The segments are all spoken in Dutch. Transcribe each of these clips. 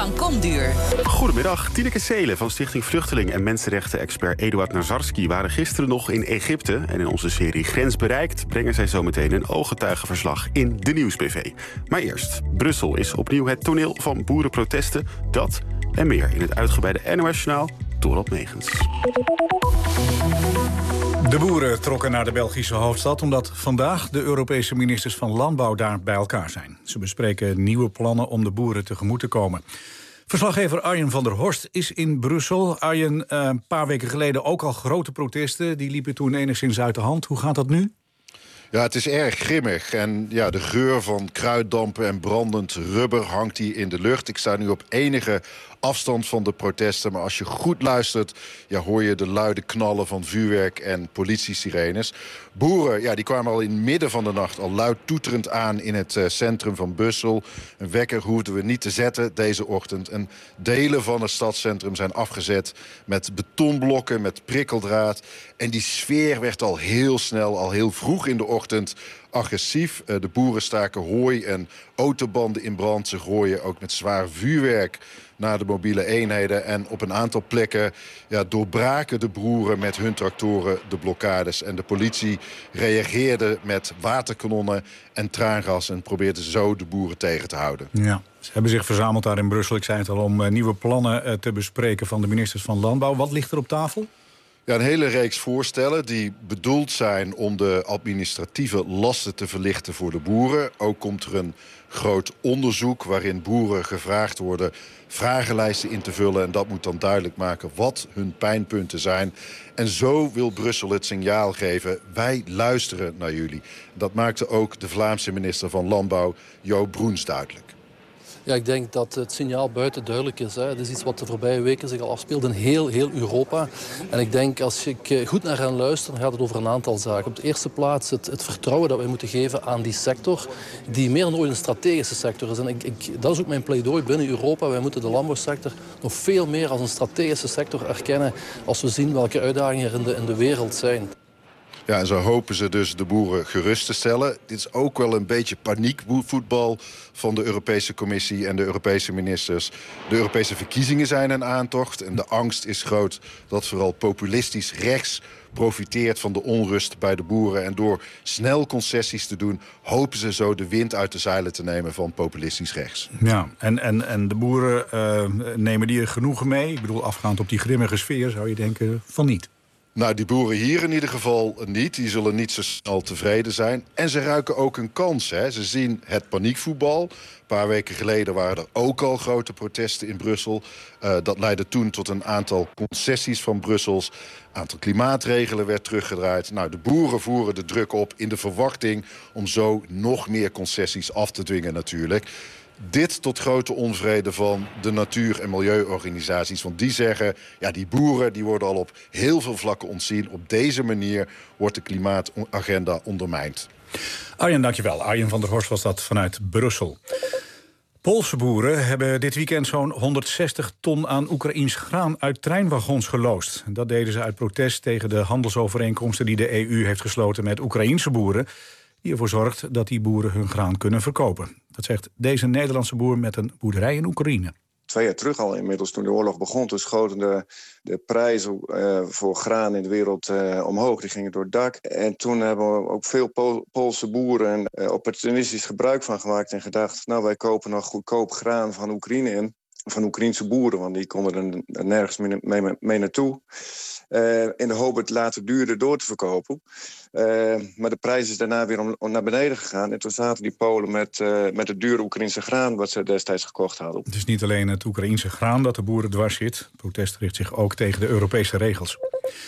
van Komduur. Goedemiddag. Tineke Seelen van Stichting Vluchteling en mensenrechten-expert Eduard Nazarski waren gisteren nog in Egypte. En in onze serie Grens Bereikt brengen zij zometeen een ooggetuigenverslag in de Nieuwsbv. Maar eerst, Brussel is opnieuw het toneel van boerenprotesten. Dat en meer in het uitgebreide NOS-journaal Dorot Megens. De boeren trokken naar de Belgische hoofdstad omdat vandaag de Europese ministers van Landbouw daar bij elkaar zijn. Ze bespreken nieuwe plannen om de boeren tegemoet te komen. Verslaggever Arjen van der Horst is in Brussel. Arjen, een paar weken geleden ook al grote protesten. Die liepen toen enigszins uit de hand. Hoe gaat dat nu? Ja, het is erg grimmig. En ja, de geur van kruiddampen en brandend rubber hangt hier in de lucht. Ik sta nu op enige afstand van de protesten. Maar als je goed luistert, ja, hoor je de luide knallen van vuurwerk en politiesirenes. Boeren, ja, die kwamen al in het midden van de nacht al luid toeterend aan in het centrum van Brussel. Een wekker hoefden we niet te zetten deze ochtend. En delen van het stadscentrum zijn afgezet met betonblokken, met prikkeldraad. En die sfeer werd al heel snel, al heel vroeg in de ochtend agressief. De boeren staken hooi en autobanden in brand. Ze gooien ook met zwaar vuurwerk naar de mobiele eenheden. En op een aantal plekken doorbraken de boeren met hun tractoren de blokkades. En de politie reageerde met waterkanonnen en traangas en probeerde zo de boeren tegen te houden. Ja, ze hebben zich verzameld daar in Brussel. Ik zei het al, om nieuwe plannen te bespreken van de ministers van Landbouw. Wat ligt er op tafel? Ja, een hele reeks voorstellen die bedoeld zijn om de administratieve lasten te verlichten voor de boeren. Ook komt er een groot onderzoek waarin boeren gevraagd worden vragenlijsten in te vullen. En dat moet dan duidelijk maken wat hun pijnpunten zijn. En zo wil Brussel het signaal geven: wij luisteren naar jullie. Dat maakte ook de Vlaamse minister van Landbouw, Jo Broens, duidelijk. Ja, ik denk dat het signaal buiten duidelijk is. Het is iets wat de voorbije weken zich al afspeelt in heel Europa. En ik denk, als ik goed naar hen luister, dan gaat het over een aantal zaken. Op de eerste plaats het vertrouwen dat wij moeten geven aan die sector, die meer dan ooit een strategische sector is. En dat is ook mijn pleidooi binnen Europa. Wij moeten de landbouwsector nog veel meer als een strategische sector erkennen als we zien welke uitdagingen er in de wereld zijn. Ja, en zo hopen ze dus de boeren gerust te stellen. Dit is ook wel een beetje paniekvoetbal van de Europese Commissie en de Europese ministers. De Europese verkiezingen zijn een aantocht en de angst is groot dat vooral populistisch rechts profiteert van de onrust bij de boeren. En door snel concessies te doen, hopen ze zo de wind uit de zeilen te nemen van populistisch rechts. Ja, en de boeren nemen die er genoegen mee? Ik bedoel, afgaand op die grimmige sfeer zou je denken van niet. Nou, die boeren hier in ieder geval niet. Die zullen niet zo snel tevreden zijn. En ze ruiken ook een kans. Hè. Ze zien het paniekvoetbal. Een paar weken geleden waren er ook al grote protesten in Brussel. Dat leidde toen tot een aantal concessies van Brussels. Een aantal klimaatregelen werd teruggedraaid. Nou, de boeren voeren de druk op in de verwachting om zo nog meer concessies af te dwingen natuurlijk. Dit tot grote onvrede van de natuur- en milieuorganisaties. Want die zeggen, ja, die boeren die worden al op heel veel vlakken ontzien. Op deze manier wordt de klimaatagenda ondermijnd. Arjen, dankjewel. Arjen van der Horst was dat vanuit Brussel. Poolse boeren hebben dit weekend zo'n 160 ton aan Oekraïens graan uit treinwagons geloosd. Dat deden ze uit protest tegen de handelsovereenkomsten die de EU heeft gesloten met Oekraïense boeren, die ervoor zorgt dat die boeren hun graan kunnen verkopen. Dat zegt deze Nederlandse boer met een boerderij in Oekraïne. 2 jaar terug al inmiddels, toen de oorlog begon, toen schoten de prijzen voor graan in de wereld omhoog. Die gingen door het dak. En toen hebben we ook veel Poolse boeren opportunistisch gebruik van gemaakt en gedacht, nou, wij kopen nog goedkoop graan van Oekraïne in. Van Oekraïense boeren, want die konden er nergens mee naartoe. In de hoop het later duurder door te verkopen. Maar de prijs is daarna weer naar beneden gegaan. En toen zaten die Polen met het dure Oekraïense graan wat ze destijds gekocht hadden. Het is niet alleen het Oekraïense graan dat de boeren dwars zit. Het protest richt zich ook tegen de Europese regels.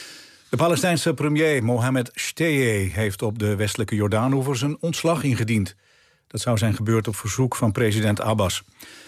De Palestijnse premier Mohammed Shteye heeft op de westelijke Jordaanoever zijn ontslag ingediend. Dat zou zijn gebeurd op verzoek van president Abbas.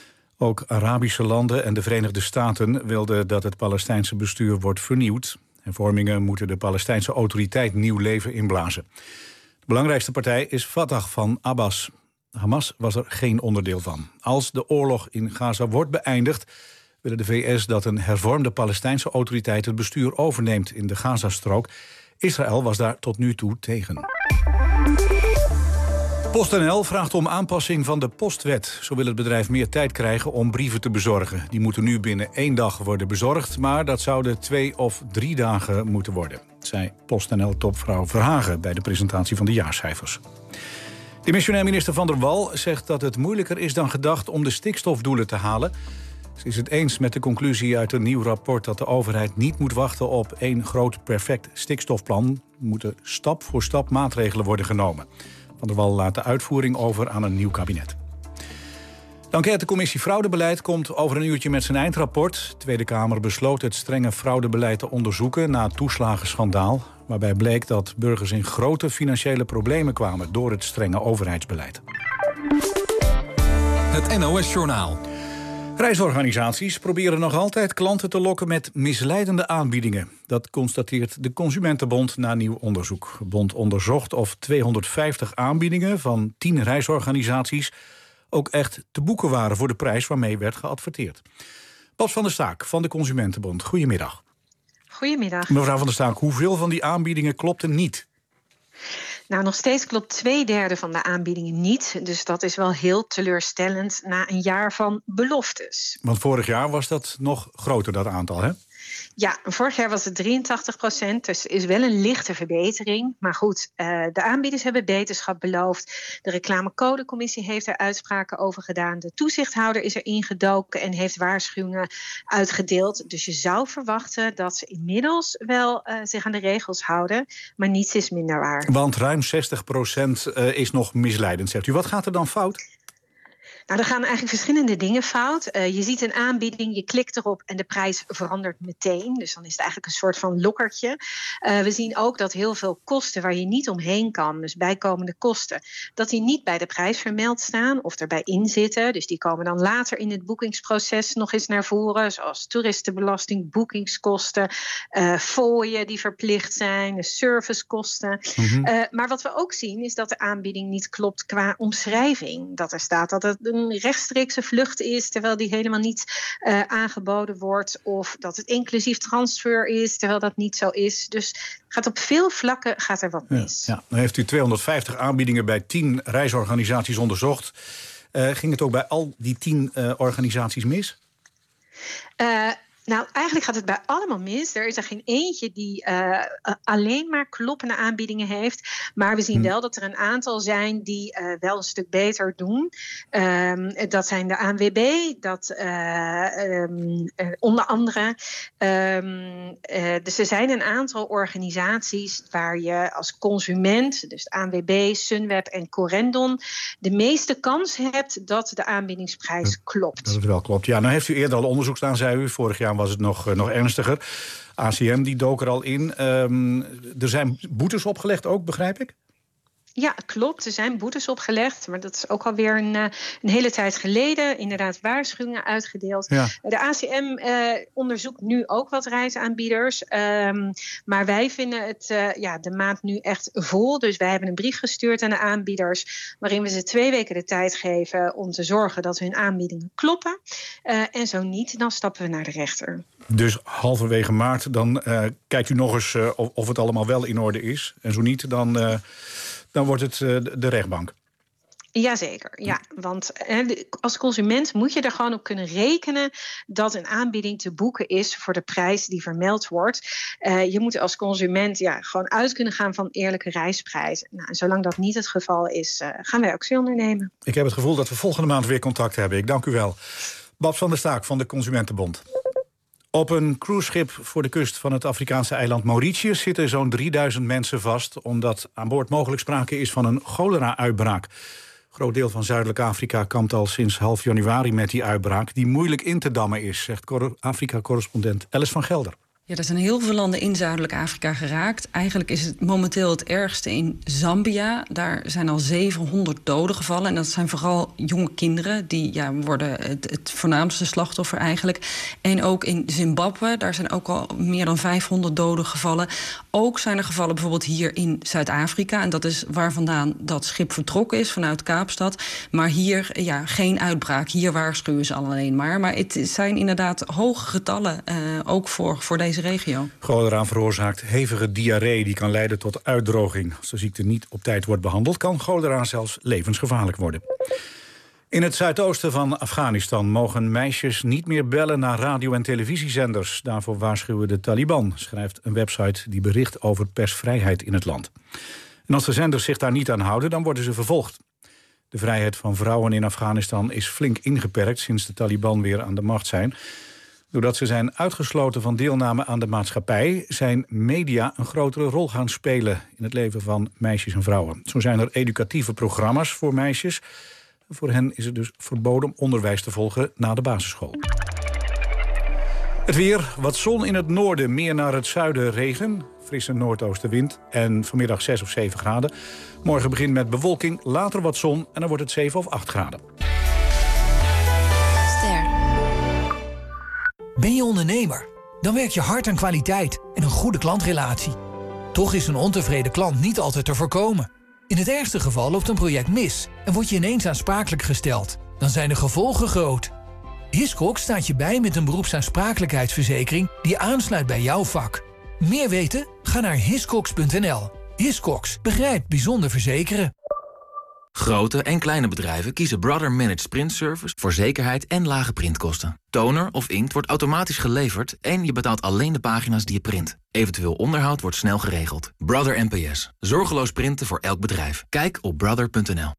Ook Arabische landen en de Verenigde Staten wilden dat het Palestijnse bestuur wordt vernieuwd. Hervormingen moeten de Palestijnse autoriteit nieuw leven inblazen. De belangrijkste partij is Fatah van Abbas. Hamas was er geen onderdeel van. Als de oorlog in Gaza wordt beëindigd, willen de VS dat een hervormde Palestijnse autoriteit het bestuur overneemt in de Gazastrook. Israël was daar tot nu toe tegen. PostNL vraagt om aanpassing van de postwet. Zo wil het bedrijf meer tijd krijgen om brieven te bezorgen. Die moeten nu binnen 1 dag worden bezorgd, maar dat zouden 2 of 3 dagen moeten worden, zei PostNL-topvrouw Verhagen bij de presentatie van de jaarcijfers. Demissionair minister Van der Wal zegt dat het moeilijker is dan gedacht om de stikstofdoelen te halen. Ze is het eens met de conclusie uit een nieuw rapport dat de overheid niet moet wachten op 1 groot perfect stikstofplan. Er moeten stap voor stap maatregelen worden genomen. Van der Wal laat de uitvoering over aan een nieuw kabinet. De enquêtecommissie Fraudebeleid komt over een uurtje met zijn eindrapport. De Tweede Kamer besloot het strenge fraudebeleid te onderzoeken na het toeslagenschandaal, waarbij bleek dat burgers in grote financiële problemen kwamen door het strenge overheidsbeleid. Het NOS-journaal. Reisorganisaties proberen nog altijd klanten te lokken met misleidende aanbiedingen. Dat constateert de Consumentenbond na nieuw onderzoek. De bond onderzocht of 250 aanbiedingen van 10 reisorganisaties ook echt te boeken waren voor de prijs waarmee werd geadverteerd. Babs van der Staak van de Consumentenbond, goedemiddag. Goedemiddag. Mevrouw van der Staak, hoeveel van die aanbiedingen klopten niet? Nou, nog steeds klopt 2/3 van de aanbiedingen niet. Dus dat is wel heel teleurstellend na een jaar van beloftes. Want vorig jaar was dat nog groter, dat aantal, hè? Ja, vorig jaar was het 83%, dus is wel een lichte verbetering. Maar goed, de aanbieders hebben beterschap beloofd. De reclamecodecommissie heeft er uitspraken over gedaan. De toezichthouder is er ingedoken en heeft waarschuwingen uitgedeeld. Dus je zou verwachten dat ze inmiddels wel zich aan de regels houden. Maar niets is minder waar. Want ruim 60% is nog misleidend, zegt u. Wat gaat er dan fout? Nou, er gaan eigenlijk verschillende dingen fout. Je ziet een aanbieding, je klikt erop en de prijs verandert meteen. Dus dan is het eigenlijk een soort van lokkertje. We zien ook dat heel veel kosten waar je niet omheen kan, dus bijkomende kosten, dat die niet bij de prijs vermeld staan of erbij inzitten. Dus die komen dan later in het boekingsproces nog eens naar voren, zoals toeristenbelasting, boekingskosten, fooien die verplicht zijn, servicekosten. Maar wat we ook zien is dat de aanbieding niet klopt qua omschrijving. Dat er staat dat het een rechtstreekse vlucht is, terwijl die helemaal niet aangeboden wordt. Of dat het inclusief transfer is, terwijl dat niet zo is. Dus op veel vlakken gaat er wat mis. Ja. Dan heeft u 250 aanbiedingen bij 10 reisorganisaties onderzocht. Ging het ook bij al die 10 organisaties mis? Nou, eigenlijk gaat het bij allemaal mis. Er is er geen eentje die alleen maar kloppende aanbiedingen heeft. Maar we zien wel dat er een aantal zijn die wel een stuk beter doen. Dat zijn de ANWB, dat onder andere. Dus er zijn een aantal organisaties waar je als consument, dus ANWB, Sunweb en Corendon, de meeste kans hebt dat de aanbiedingsprijs klopt. Dat het wel klopt. Ja, nou heeft u eerder al onderzoek gedaan, zei u. Vorig jaar was het nog ernstiger. ACM die dook er al in. Er zijn boetes opgelegd ook, begrijp ik? Ja, klopt. Er zijn boetes opgelegd. Maar dat is ook alweer een hele tijd geleden. Inderdaad waarschuwingen uitgedeeld. Ja. De ACM onderzoekt nu ook wat reisaanbieders. Maar wij vinden het de maand nu echt vol. Dus wij hebben een brief gestuurd aan de aanbieders, waarin we ze 2 weken de tijd geven om te zorgen dat hun aanbiedingen kloppen. En zo niet, dan stappen we naar de rechter. Dus halverwege maart, dan kijkt u nog eens of het allemaal wel in orde is. En zo niet, dan wordt het de rechtbank. Jazeker, ja. Want als consument moet je er gewoon op kunnen rekenen dat een aanbieding te boeken is voor de prijs die vermeld wordt. Je moet als consument gewoon uit kunnen gaan van eerlijke reisprijzen. Nou, en zolang dat niet het geval is, gaan wij actie ondernemen. Ik heb het gevoel dat we volgende maand weer contact hebben. Ik dank u wel. Babs van der Staak van de Consumentenbond. Op een cruiseschip voor de kust van het Afrikaanse eiland Mauritius zitten zo'n 3000 mensen vast, omdat aan boord mogelijk sprake is van een cholera-uitbraak. Een groot deel van Zuidelijk Afrika kampt al sinds half januari met die uitbraak, die moeilijk in te dammen is, zegt Afrika-correspondent Alice van Gelder. Ja, er zijn heel veel landen in Zuidelijk Afrika geraakt. Eigenlijk is het momenteel het ergste in Zambia. Daar zijn al 700 doden gevallen. En dat zijn vooral jonge kinderen. Die worden het voornaamste slachtoffer eigenlijk. En ook in Zimbabwe, daar zijn ook al meer dan 500 doden gevallen. Ook zijn er gevallen bijvoorbeeld hier in Zuid-Afrika. En dat is waar vandaan dat schip vertrokken is, vanuit Kaapstad. Maar hier geen uitbraak. Hier waarschuwen ze alleen maar. Maar het zijn inderdaad hoge getallen, ook voor deze deze regio. Cholera veroorzaakt hevige diarree die kan leiden tot uitdroging. Als de ziekte niet op tijd wordt behandeld, kan cholera zelfs levensgevaarlijk worden. In het zuidoosten van Afghanistan mogen meisjes niet meer bellen naar radio- en televisiezenders. Daarvoor waarschuwen de Taliban, schrijft een website die bericht over persvrijheid in het land. En als de zenders zich daar niet aan houden, dan worden ze vervolgd. De vrijheid van vrouwen in Afghanistan is flink ingeperkt sinds de Taliban weer aan de macht zijn. Doordat ze zijn uitgesloten van deelname aan de maatschappij, zijn media een grotere rol gaan spelen in het leven van meisjes en vrouwen. Zo zijn er educatieve programma's voor meisjes. Voor hen is het dus verboden om onderwijs te volgen na de basisschool. Het weer, wat zon in het noorden, meer naar het zuiden regen. Frisse noordoostenwind en vanmiddag 6 of 7 graden. Morgen begint met bewolking, later wat zon en dan wordt het 7 of 8 graden. Ster. Ben je ondernemer? Dan werk je hard aan kwaliteit en een goede klantrelatie. Toch is een ontevreden klant niet altijd te voorkomen. In het ergste geval loopt een project mis en word je ineens aansprakelijk gesteld. Dan zijn de gevolgen groot. Hiscox staat je bij met een beroepsaansprakelijkheidsverzekering die aansluit bij jouw vak. Meer weten? Ga naar hiscox.nl. Hiscox begrijpt bijzonder verzekeren. Grote en kleine bedrijven kiezen Brother Managed Print Service voor zekerheid en lage printkosten. Toner of inkt wordt automatisch geleverd en je betaalt alleen de pagina's die je print. Eventueel onderhoud wordt snel geregeld. Brother NPS. Zorgeloos printen voor elk bedrijf. Kijk op brother.nl.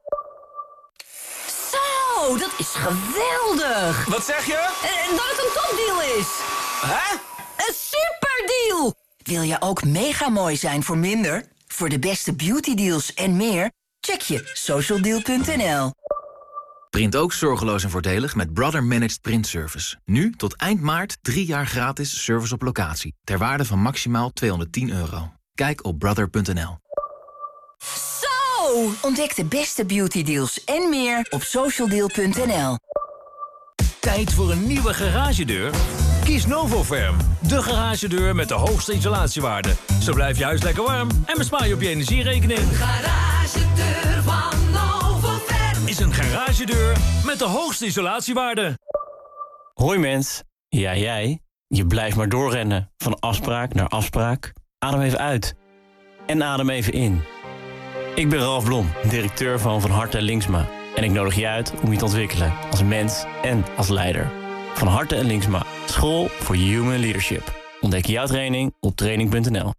Zo, dat is geweldig! Wat zeg je? Dat het een topdeal is! Hè? Een superdeal! Wil je ook mega mooi zijn voor minder? Voor de beste beautydeals en meer? Check je socialdeal.nl. Print ook zorgeloos en voordelig met Brother Managed Print Service. Nu tot eind maart 3 jaar gratis service op locatie. Ter waarde van maximaal €210. Kijk op brother.nl. Zo! Ontdek de beste beautydeals en meer op socialdeal.nl. Tijd voor een nieuwe garagedeur? Kies Novoferm, de garagedeur met de hoogste isolatiewaarde. Zo blijf je huis lekker warm en bespaar je op je energierekening. Een garagedeur van Novoferm is een garagedeur met de hoogste isolatiewaarde. Hoi mens, ja jij. Je blijft maar doorrennen, van afspraak naar afspraak. Adem even uit en adem even in. Ik ben Ralf Blom, directeur van Harte Linksma. En ik nodig je uit om je te ontwikkelen als mens en als leider. Van Harte en Linksma, school voor human leadership. Ontdek jouw training op training.nl.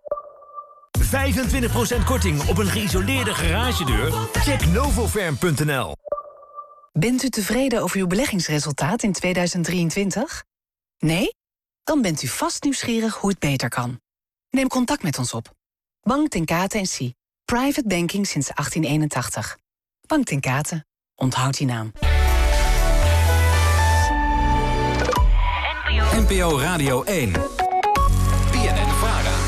25% korting op een geïsoleerde garagedeur? Check novoferm.nl. Bent u tevreden over uw beleggingsresultaat in 2023? Nee? Dan bent u vast nieuwsgierig hoe het beter kan. Neem contact met ons op. Bank ten Kate & Cie. Private banking sinds 1881. Bank ten Kate. Onthoud die naam. NPO Radio 1. BNN-VARA.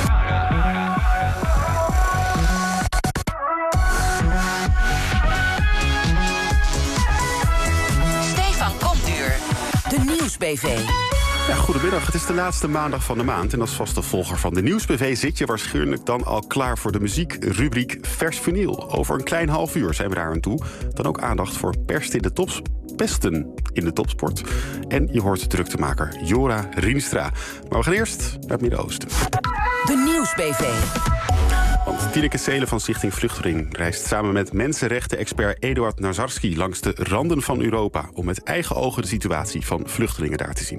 Stefan Komduur. De Nieuwsbv. Ja, goedemiddag, het is de laatste maandag van de maand. En als vaste volger van de Nieuwsbv zit je waarschijnlijk dan al klaar voor de muziekrubriek Vers Vinyl. Over een klein half uur zijn we daar aan toe. Dan ook aandacht voor pesten in de topsport. En je hoort druktemaker Jora Rienstra. Maar we gaan eerst naar het Midden-Oosten. De Nieuwsbv. Want Tineke Seelen van Stichting Vluchteling reist samen met mensenrechten-expert Eduard Nazarski langs de randen van Europa om met eigen ogen de situatie van vluchtelingen daar te zien.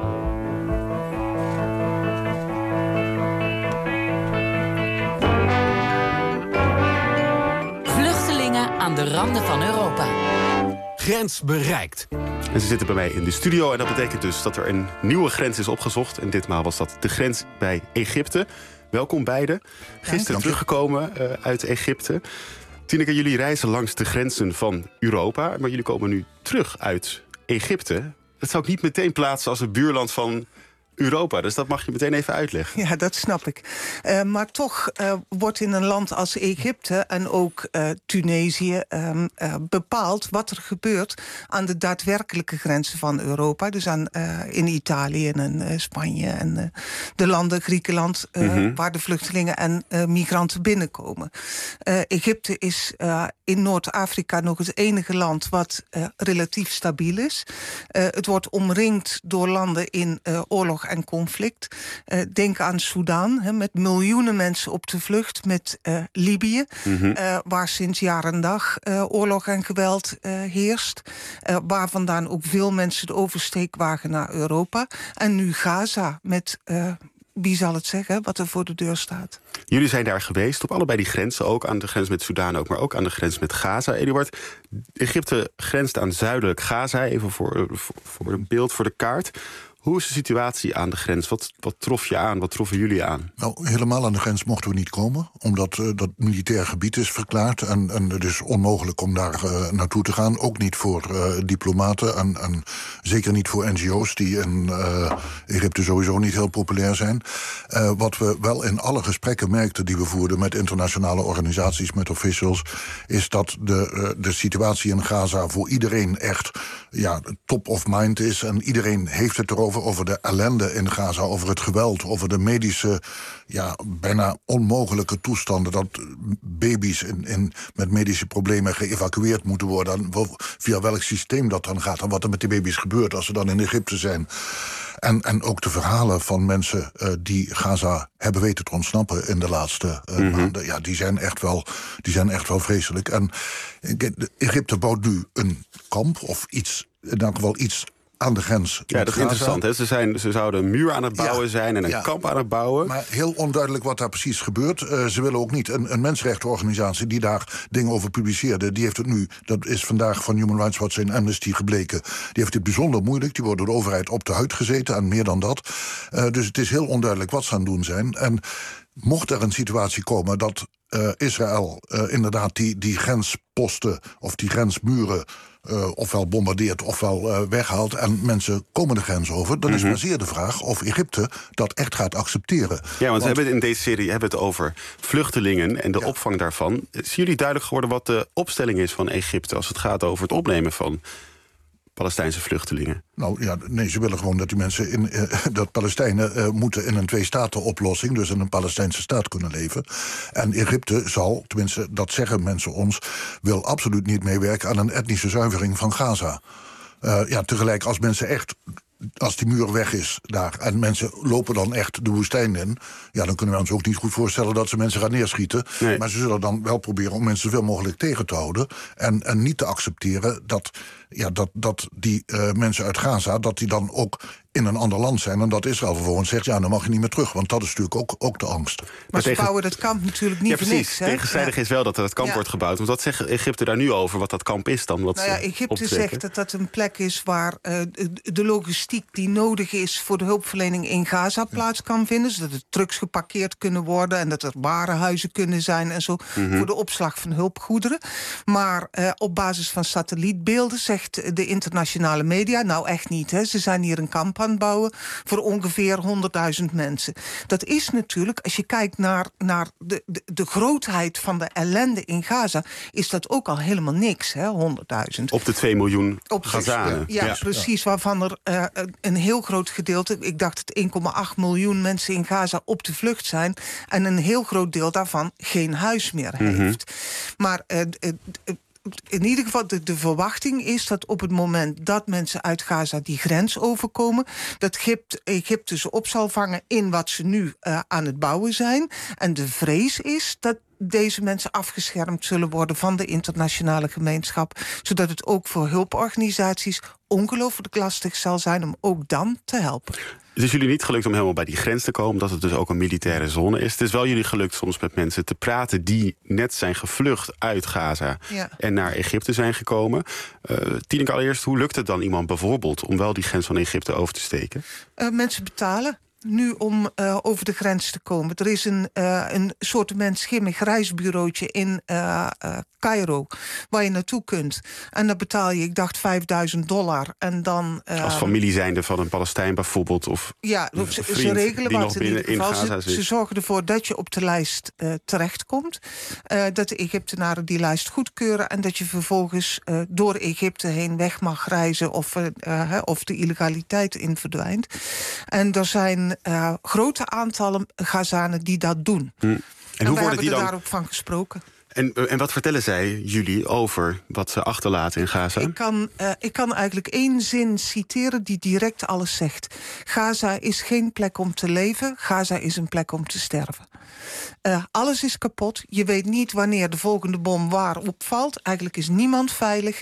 Vluchtelingen aan de randen van Europa. Grens bereikt. En ze zitten bij mij in de studio en dat betekent dus dat er een nieuwe grens is opgezocht. En ditmaal was dat de grens bij Egypte. Welkom beiden. Gisteren teruggekomen uit Egypte. Tineke, jullie reizen langs de grenzen van Europa, maar jullie komen nu terug uit Egypte. Dat zou ik niet meteen plaatsen als een buurland van Europa. Dus dat mag je meteen even uitleggen. Ja, dat snap ik. Maar toch wordt in een land als Egypte en ook Tunesië bepaald wat er gebeurt aan de daadwerkelijke grenzen van Europa. Dus in Italië en in Spanje en de landen, Griekenland, waar de vluchtelingen en migranten binnenkomen. Egypte is in Noord-Afrika nog het enige land wat relatief stabiel is. Het wordt omringd door landen in oorlog oorlog en conflict. Denk aan Soedan, met miljoenen mensen op de vlucht. Met Libië, waar sinds jaar en dag oorlog en geweld heerst. Waar vandaan ook veel mensen de oversteek wagen naar Europa. En nu Gaza met... wie zal het zeggen, wat er voor de deur staat? Jullie zijn daar geweest, op allebei die grenzen. Ook aan de grens met Soedan, maar ook aan de grens met Gaza. Eduard, Egypte grenst aan zuidelijk Gaza. Even voor een beeld voor de kaart. Hoe is de situatie aan de grens? Wat trof je aan? Wat troffen jullie aan? Nou, helemaal aan de grens mochten we niet komen. Omdat dat militair gebied is verklaard. En het is onmogelijk om daar naartoe te gaan. Ook niet voor diplomaten. En zeker niet voor NGO's die in Egypte sowieso niet heel populair zijn. Wat we wel in alle gesprekken merkten die we voerden met internationale organisaties, met officials, is dat de situatie in Gaza voor iedereen echt top of mind is. En iedereen heeft het erover. Over de ellende in Gaza, over het geweld, over de medische, bijna onmogelijke toestanden. Dat baby's met medische problemen geëvacueerd moeten worden. Via welk systeem dat dan gaat en wat er met die baby's gebeurt als ze dan in Egypte zijn. En ook de verhalen van mensen die Gaza hebben weten te ontsnappen in de laatste maanden. Ja, die zijn echt wel vreselijk. En Egypte bouwt nu een kamp of iets, in elk geval iets aan de grens. Ja, dat is interessant. Hè? Ze zouden een muur aan het bouwen zijn en een kamp aan het bouwen. Maar heel onduidelijk wat daar precies gebeurt. Ze willen ook niet. Een mensenrechtenorganisatie die daar dingen over publiceerde, die heeft het nu, dat is vandaag van Human Rights Watch en Amnesty gebleken, die heeft het bijzonder moeilijk. Die worden door de overheid op de huid gezeten en meer dan dat. Dus het is heel onduidelijk wat ze aan het doen zijn. En mocht er een situatie komen dat Israël inderdaad die grensposten of die grensmuren ofwel bombardeert ofwel weghaalt en mensen komen de grens over, dan is maar zeer de vraag of Egypte dat echt gaat accepteren. Ja, want we hebben in deze serie het over vluchtelingen en de opvang daarvan. Is jullie duidelijk geworden wat de opstelling is van Egypte als het gaat over het opnemen van Palestijnse vluchtelingen? Nou ja, nee, ze willen gewoon dat die mensen dat Palestijnen moeten in een twee-staten-oplossing, dus in een Palestijnse staat kunnen leven. En Egypte zal, tenminste dat zeggen mensen ons, wil absoluut niet meewerken aan een etnische zuivering van Gaza. Tegelijk als mensen echt, als die muur weg is daar en mensen lopen dan echt de woestijn in, dan kunnen we ons ook niet goed voorstellen dat ze mensen gaan neerschieten. Nee. Maar ze zullen dan wel proberen om mensen zoveel mogelijk tegen te houden en niet te accepteren dat die mensen uit Gaza, dat die dan ook in een ander land zijn en dat Israël vervolgens zegt, dan mag je niet meer terug, want dat is natuurlijk ook de angst. Maar ze bouwen dat kamp natuurlijk niet voor niks. Tegenstrijdig is wel dat er het kamp wordt gebouwd. Want wat zegt Egypte daar nu over, wat dat kamp is dan? Egypte zegt dat dat een plek is waar de logistiek die nodig is voor de hulpverlening in Gaza plaats kan vinden. Zodat er trucks geparkeerd kunnen worden en dat er warenhuizen kunnen zijn en zo voor de opslag van hulpgoederen. Maar op basis van satellietbeelden zegt de internationale media, nou echt niet, ze zijn hier een kamp aan het bouwen voor ongeveer 100.000 mensen. Dat is natuurlijk, als je kijkt naar de grootheid van de ellende in Gaza, is dat ook al helemaal niks, 100.000. Op de 2 miljoen Gazanen. Ja, precies, waarvan er een heel groot gedeelte, ik dacht het 1,8 miljoen mensen in Gaza op de vlucht zijn en een heel groot deel daarvan geen huis meer heeft. Maar in ieder geval, de verwachting is dat op het moment dat mensen uit Gaza die grens overkomen, dat Egypte ze op zal vangen in wat ze nu aan het bouwen zijn. En de vrees is dat deze mensen afgeschermd zullen worden van de internationale gemeenschap, zodat het ook voor hulporganisaties ongelooflijk lastig zal zijn om ook dan te helpen. Het is jullie niet gelukt om helemaal bij die grens te komen, omdat het dus ook een militaire zone is. Het is wel jullie gelukt soms met mensen te praten die net zijn gevlucht uit Gaza en naar Egypte zijn gekomen. Tineke, allereerst, hoe lukt het dan iemand bijvoorbeeld om wel die grens van Egypte over te steken? Mensen betalen nu om over de grens te komen. Er is een soortement schimmig reisbureautje in Cairo waar je naartoe kunt. En dan betaal je, ik dacht, $5.000. En dan als familie zijnde van een Palestijn bijvoorbeeld? Of ze regelen die wat nog binnen in Gaza zit. Ze zorgen ervoor dat je op de lijst terechtkomt. Dat de Egyptenaren die lijst goedkeuren en dat je vervolgens door Egypte heen weg mag reizen of de illegaliteit in verdwijnt. En er zijn grote aantallen Gazanen die dat doen. En hoe worden die dan daar ook van gesproken? En wat vertellen zij jullie over wat ze achterlaten in Gaza? Ik kan eigenlijk 1 zin citeren die direct alles zegt. Gaza is geen plek om te leven. Gaza is een plek om te sterven. Alles is kapot. Je weet niet wanneer de volgende bom waar opvalt. Eigenlijk is niemand veilig.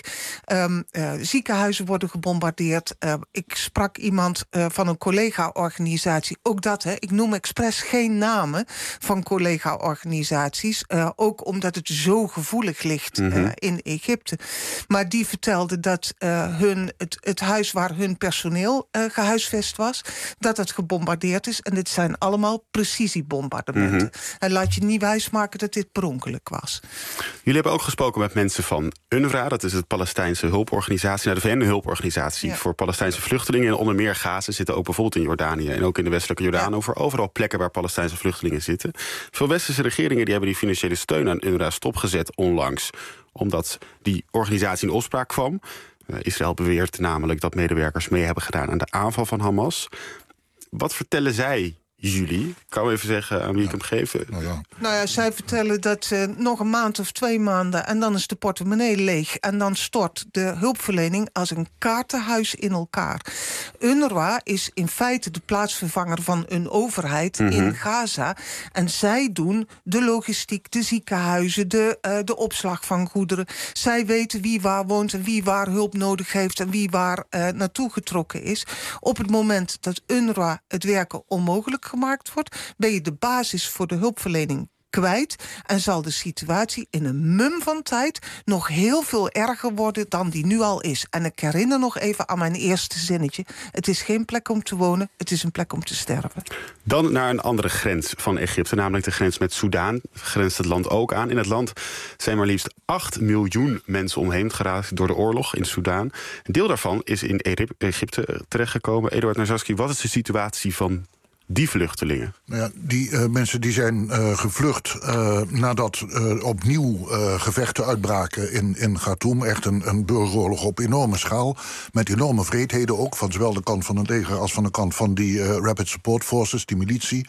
Ziekenhuizen worden gebombardeerd. Ik sprak iemand van een collega-organisatie. Ook dat, ik noem expres geen namen van collega-organisaties. Ook omdat het zo gevoelig ligt in Egypte. Maar die vertelde dat het huis waar hun personeel gehuisvest was, dat het gebombardeerd is. En dit zijn allemaal precisiebombardementen. En laat je niet wijsmaken dat dit per ongeluk was. Jullie hebben ook gesproken met mensen van UNRWA. Dat is het Palestijnse hulporganisatie. De VN-hulporganisatie voor Palestijnse vluchtelingen. En onder meer Gaza zitten ook bijvoorbeeld in Jordanië en ook in de westelijke Jordaan over overal plekken waar Palestijnse vluchtelingen zitten. Veel westerse regeringen die hebben die financiële steun aan UNRWA stopgezet onlangs, omdat die organisatie in opspraak kwam. Israël beweert namelijk dat medewerkers mee hebben gedaan aan de aanval van Hamas. Wat vertellen zij jullie? Ik kan even zeggen aan wie ik hem geef. Nou ja, zij vertellen dat nog een maand of 2 maanden en dan is de portemonnee leeg. En dan stort de hulpverlening als een kaartenhuis in elkaar. UNRWA is in feite de plaatsvervanger van een overheid in Gaza. En zij doen de logistiek, de ziekenhuizen, de opslag van goederen. Zij weten wie waar woont en wie waar hulp nodig heeft en wie waar naartoe getrokken is. Op het moment dat UNRWA het werken onmogelijk gemaakt wordt, ben je de basis voor de hulpverlening kwijt en zal de situatie in een mum van tijd nog heel veel erger worden dan die nu al is. En ik herinner nog even aan mijn eerste zinnetje. Het is geen plek om te wonen, het is een plek om te sterven. Dan naar een andere grens van Egypte, namelijk de grens met Soedan. Grenst het land ook aan. In het land zijn maar liefst 8 miljoen mensen omheen geraakt door de oorlog in Soedan. Een deel daarvan is in Egypte terechtgekomen. Eduard Nazarski, wat is de situatie van die vluchtelingen? Ja, die mensen die zijn gevlucht nadat opnieuw gevechten uitbraken in Khartoum. Echt een burgeroorlog op enorme schaal. Met enorme wreedheden ook, van zowel de kant van het leger als van de kant van die Rapid Support Forces, die militie.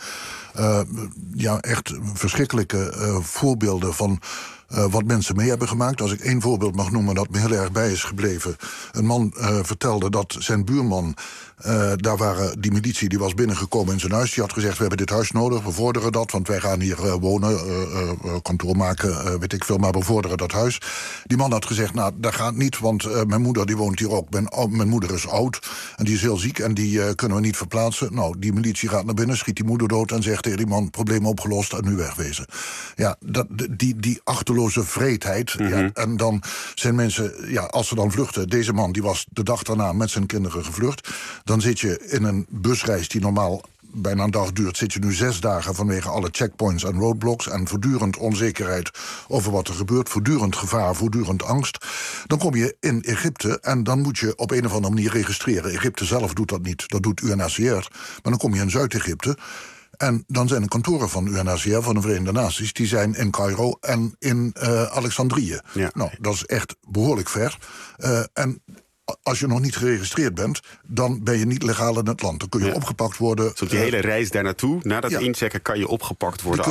Echt verschrikkelijke voorbeelden van wat mensen mee hebben gemaakt. Als ik 1 voorbeeld mag noemen dat me heel erg bij is gebleven. Een man vertelde dat zijn buurman, daar waren die militie die was binnengekomen in zijn huis. Die had gezegd, we hebben dit huis nodig, we vorderen dat, want wij gaan hier wonen, kantoor maken, weet ik veel, maar we vorderen dat huis. Die man had gezegd, nou, dat gaat niet, want mijn moeder die woont hier ook. Mijn moeder is oud en die is heel ziek en die kunnen we niet verplaatsen. Nou, die militie gaat naar binnen, schiet die moeder dood en zegt tegen die man, probleem opgelost en nu wegwezen. Ja, die achterloze vreedheid. En dan zijn mensen, als ze dan vluchten, deze man die was de dag daarna met zijn kinderen gevlucht, dan zit je in een busreis die normaal bijna een dag duurt, zit je nu 6 dagen vanwege alle checkpoints en roadblocks en voortdurend onzekerheid over wat er gebeurt, voortdurend gevaar, voortdurend angst. Dan kom je in Egypte en dan moet je op een of andere manier registreren. Egypte zelf doet dat niet, dat doet UNHCR. Maar dan kom je in Zuid-Egypte en dan zijn de kantoren van UNHCR, van de Verenigde Naties, die zijn in Cairo en in Alexandrië. Ja. Nou, dat is echt behoorlijk ver. En als je nog niet geregistreerd bent, dan ben je niet legaal in het land. Dan kun je opgepakt worden. Dus op die hele reis daar naartoe, na dat inchecken, kan je opgepakt worden.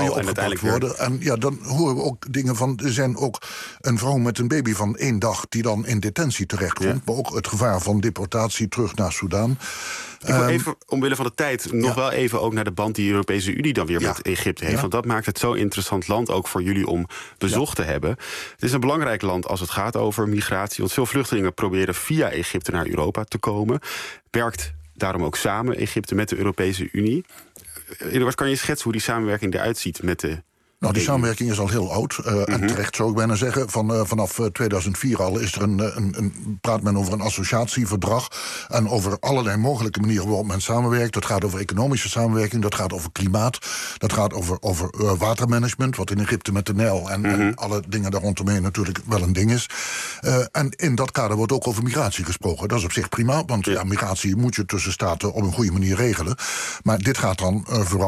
En dan horen we ook dingen van, er zijn ook een vrouw met een baby van 1 dag die dan in detentie terechtkomt. Maar ook het gevaar van deportatie terug naar Soedan. Ik wil even, omwille van de tijd, nog wel even ook naar de band die de Europese Unie dan weer met Egypte heeft. Want dat maakt het zo'n interessant land ook voor jullie om bezocht te hebben. Het is een belangrijk land als het gaat over migratie. Want veel vluchtelingen proberen via Egypte naar Europa te komen. Werkt daarom ook samen Egypte met de Europese Unie. Eduard, kan je schetsen hoe die samenwerking eruit ziet met de... Nou, die samenwerking is al heel oud. En terecht zou ik bijna zeggen. Vanaf 2004 al is er praat men over een associatieverdrag. En over allerlei mogelijke manieren waarop men samenwerkt. Dat gaat over economische samenwerking. Dat gaat over klimaat. Dat gaat over watermanagement. Wat in Egypte met de Nijl en alle dingen daar rondomheen natuurlijk wel een ding is. En in dat kader wordt ook over migratie gesproken. Dat is op zich prima. Want migratie moet je tussen staten op een goede manier regelen. Maar dit gaat dan vooral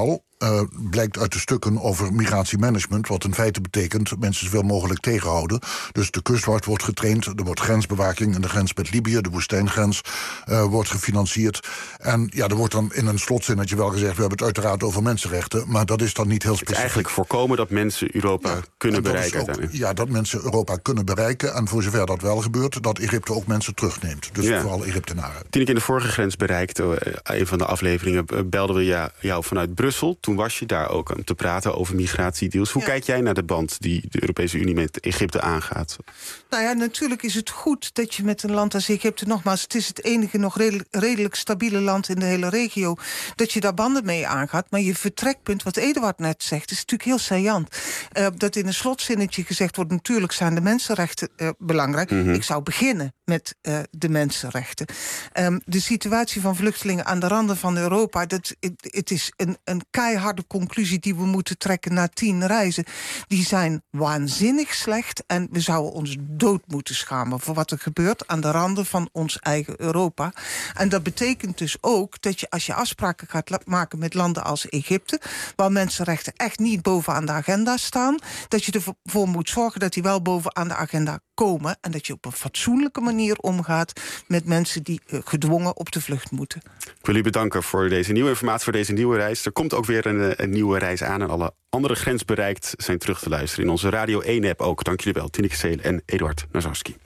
blijkt uit de stukken over migratiemanagement, wat in feite betekent mensen zoveel mogelijk tegenhouden. Dus de kustwacht wordt getraind, er wordt grensbewaking in de grens met Libië, de woestijngrens wordt gefinancierd. En ja, er wordt dan in een slotzinnetje wel gezegd, we hebben het uiteraard over mensenrechten, maar dat is dan niet heel specifiek. Het is eigenlijk voorkomen dat mensen Europa kunnen bereiken. Dat mensen Europa kunnen bereiken. En voor zover dat wel gebeurt, dat Egypte ook mensen terugneemt. Dus vooral Egyptenaren. Toen ik in de vorige grens bereikte, een van de afleveringen, belden we jou vanuit Brussel. Toen was je daar ook om te praten over migratiedeals. Hoe kijk jij naar de band die de Europese Unie met Egypte aangaat? Nou ja, natuurlijk is het goed dat je met een land als Egypte, nogmaals, het is het enige nog redelijk stabiele land in de hele regio, dat je daar banden mee aangaat. Maar je vertrekpunt, wat Eduard net zegt, is natuurlijk heel saillant. Dat in een slotzinnetje gezegd wordt, natuurlijk zijn de mensenrechten belangrijk. Ik zou beginnen met de mensenrechten. De situatie van vluchtelingen aan de randen van Europa, het is een keiharde conclusie die we moeten trekken na 10 reizen. Die zijn waanzinnig slecht en we zouden ons dood moeten schamen voor wat er gebeurt aan de randen van ons eigen Europa. En dat betekent dus ook dat je, als je afspraken gaat maken met landen als Egypte, waar mensenrechten echt niet bovenaan de agenda staan, dat je ervoor moet zorgen dat die wel bovenaan de agenda komen en dat je op een fatsoenlijke manier omgaat met mensen die gedwongen op de vlucht moeten. Ik wil u bedanken voor deze nieuwe informatie, voor deze nieuwe reis. Er komt ook weer een nieuwe reis aan en alle andere grens bereikt zijn terug te luisteren in onze Radio 1-app ook. Dank jullie wel, Tineke Seelen en Eduard Nazarski.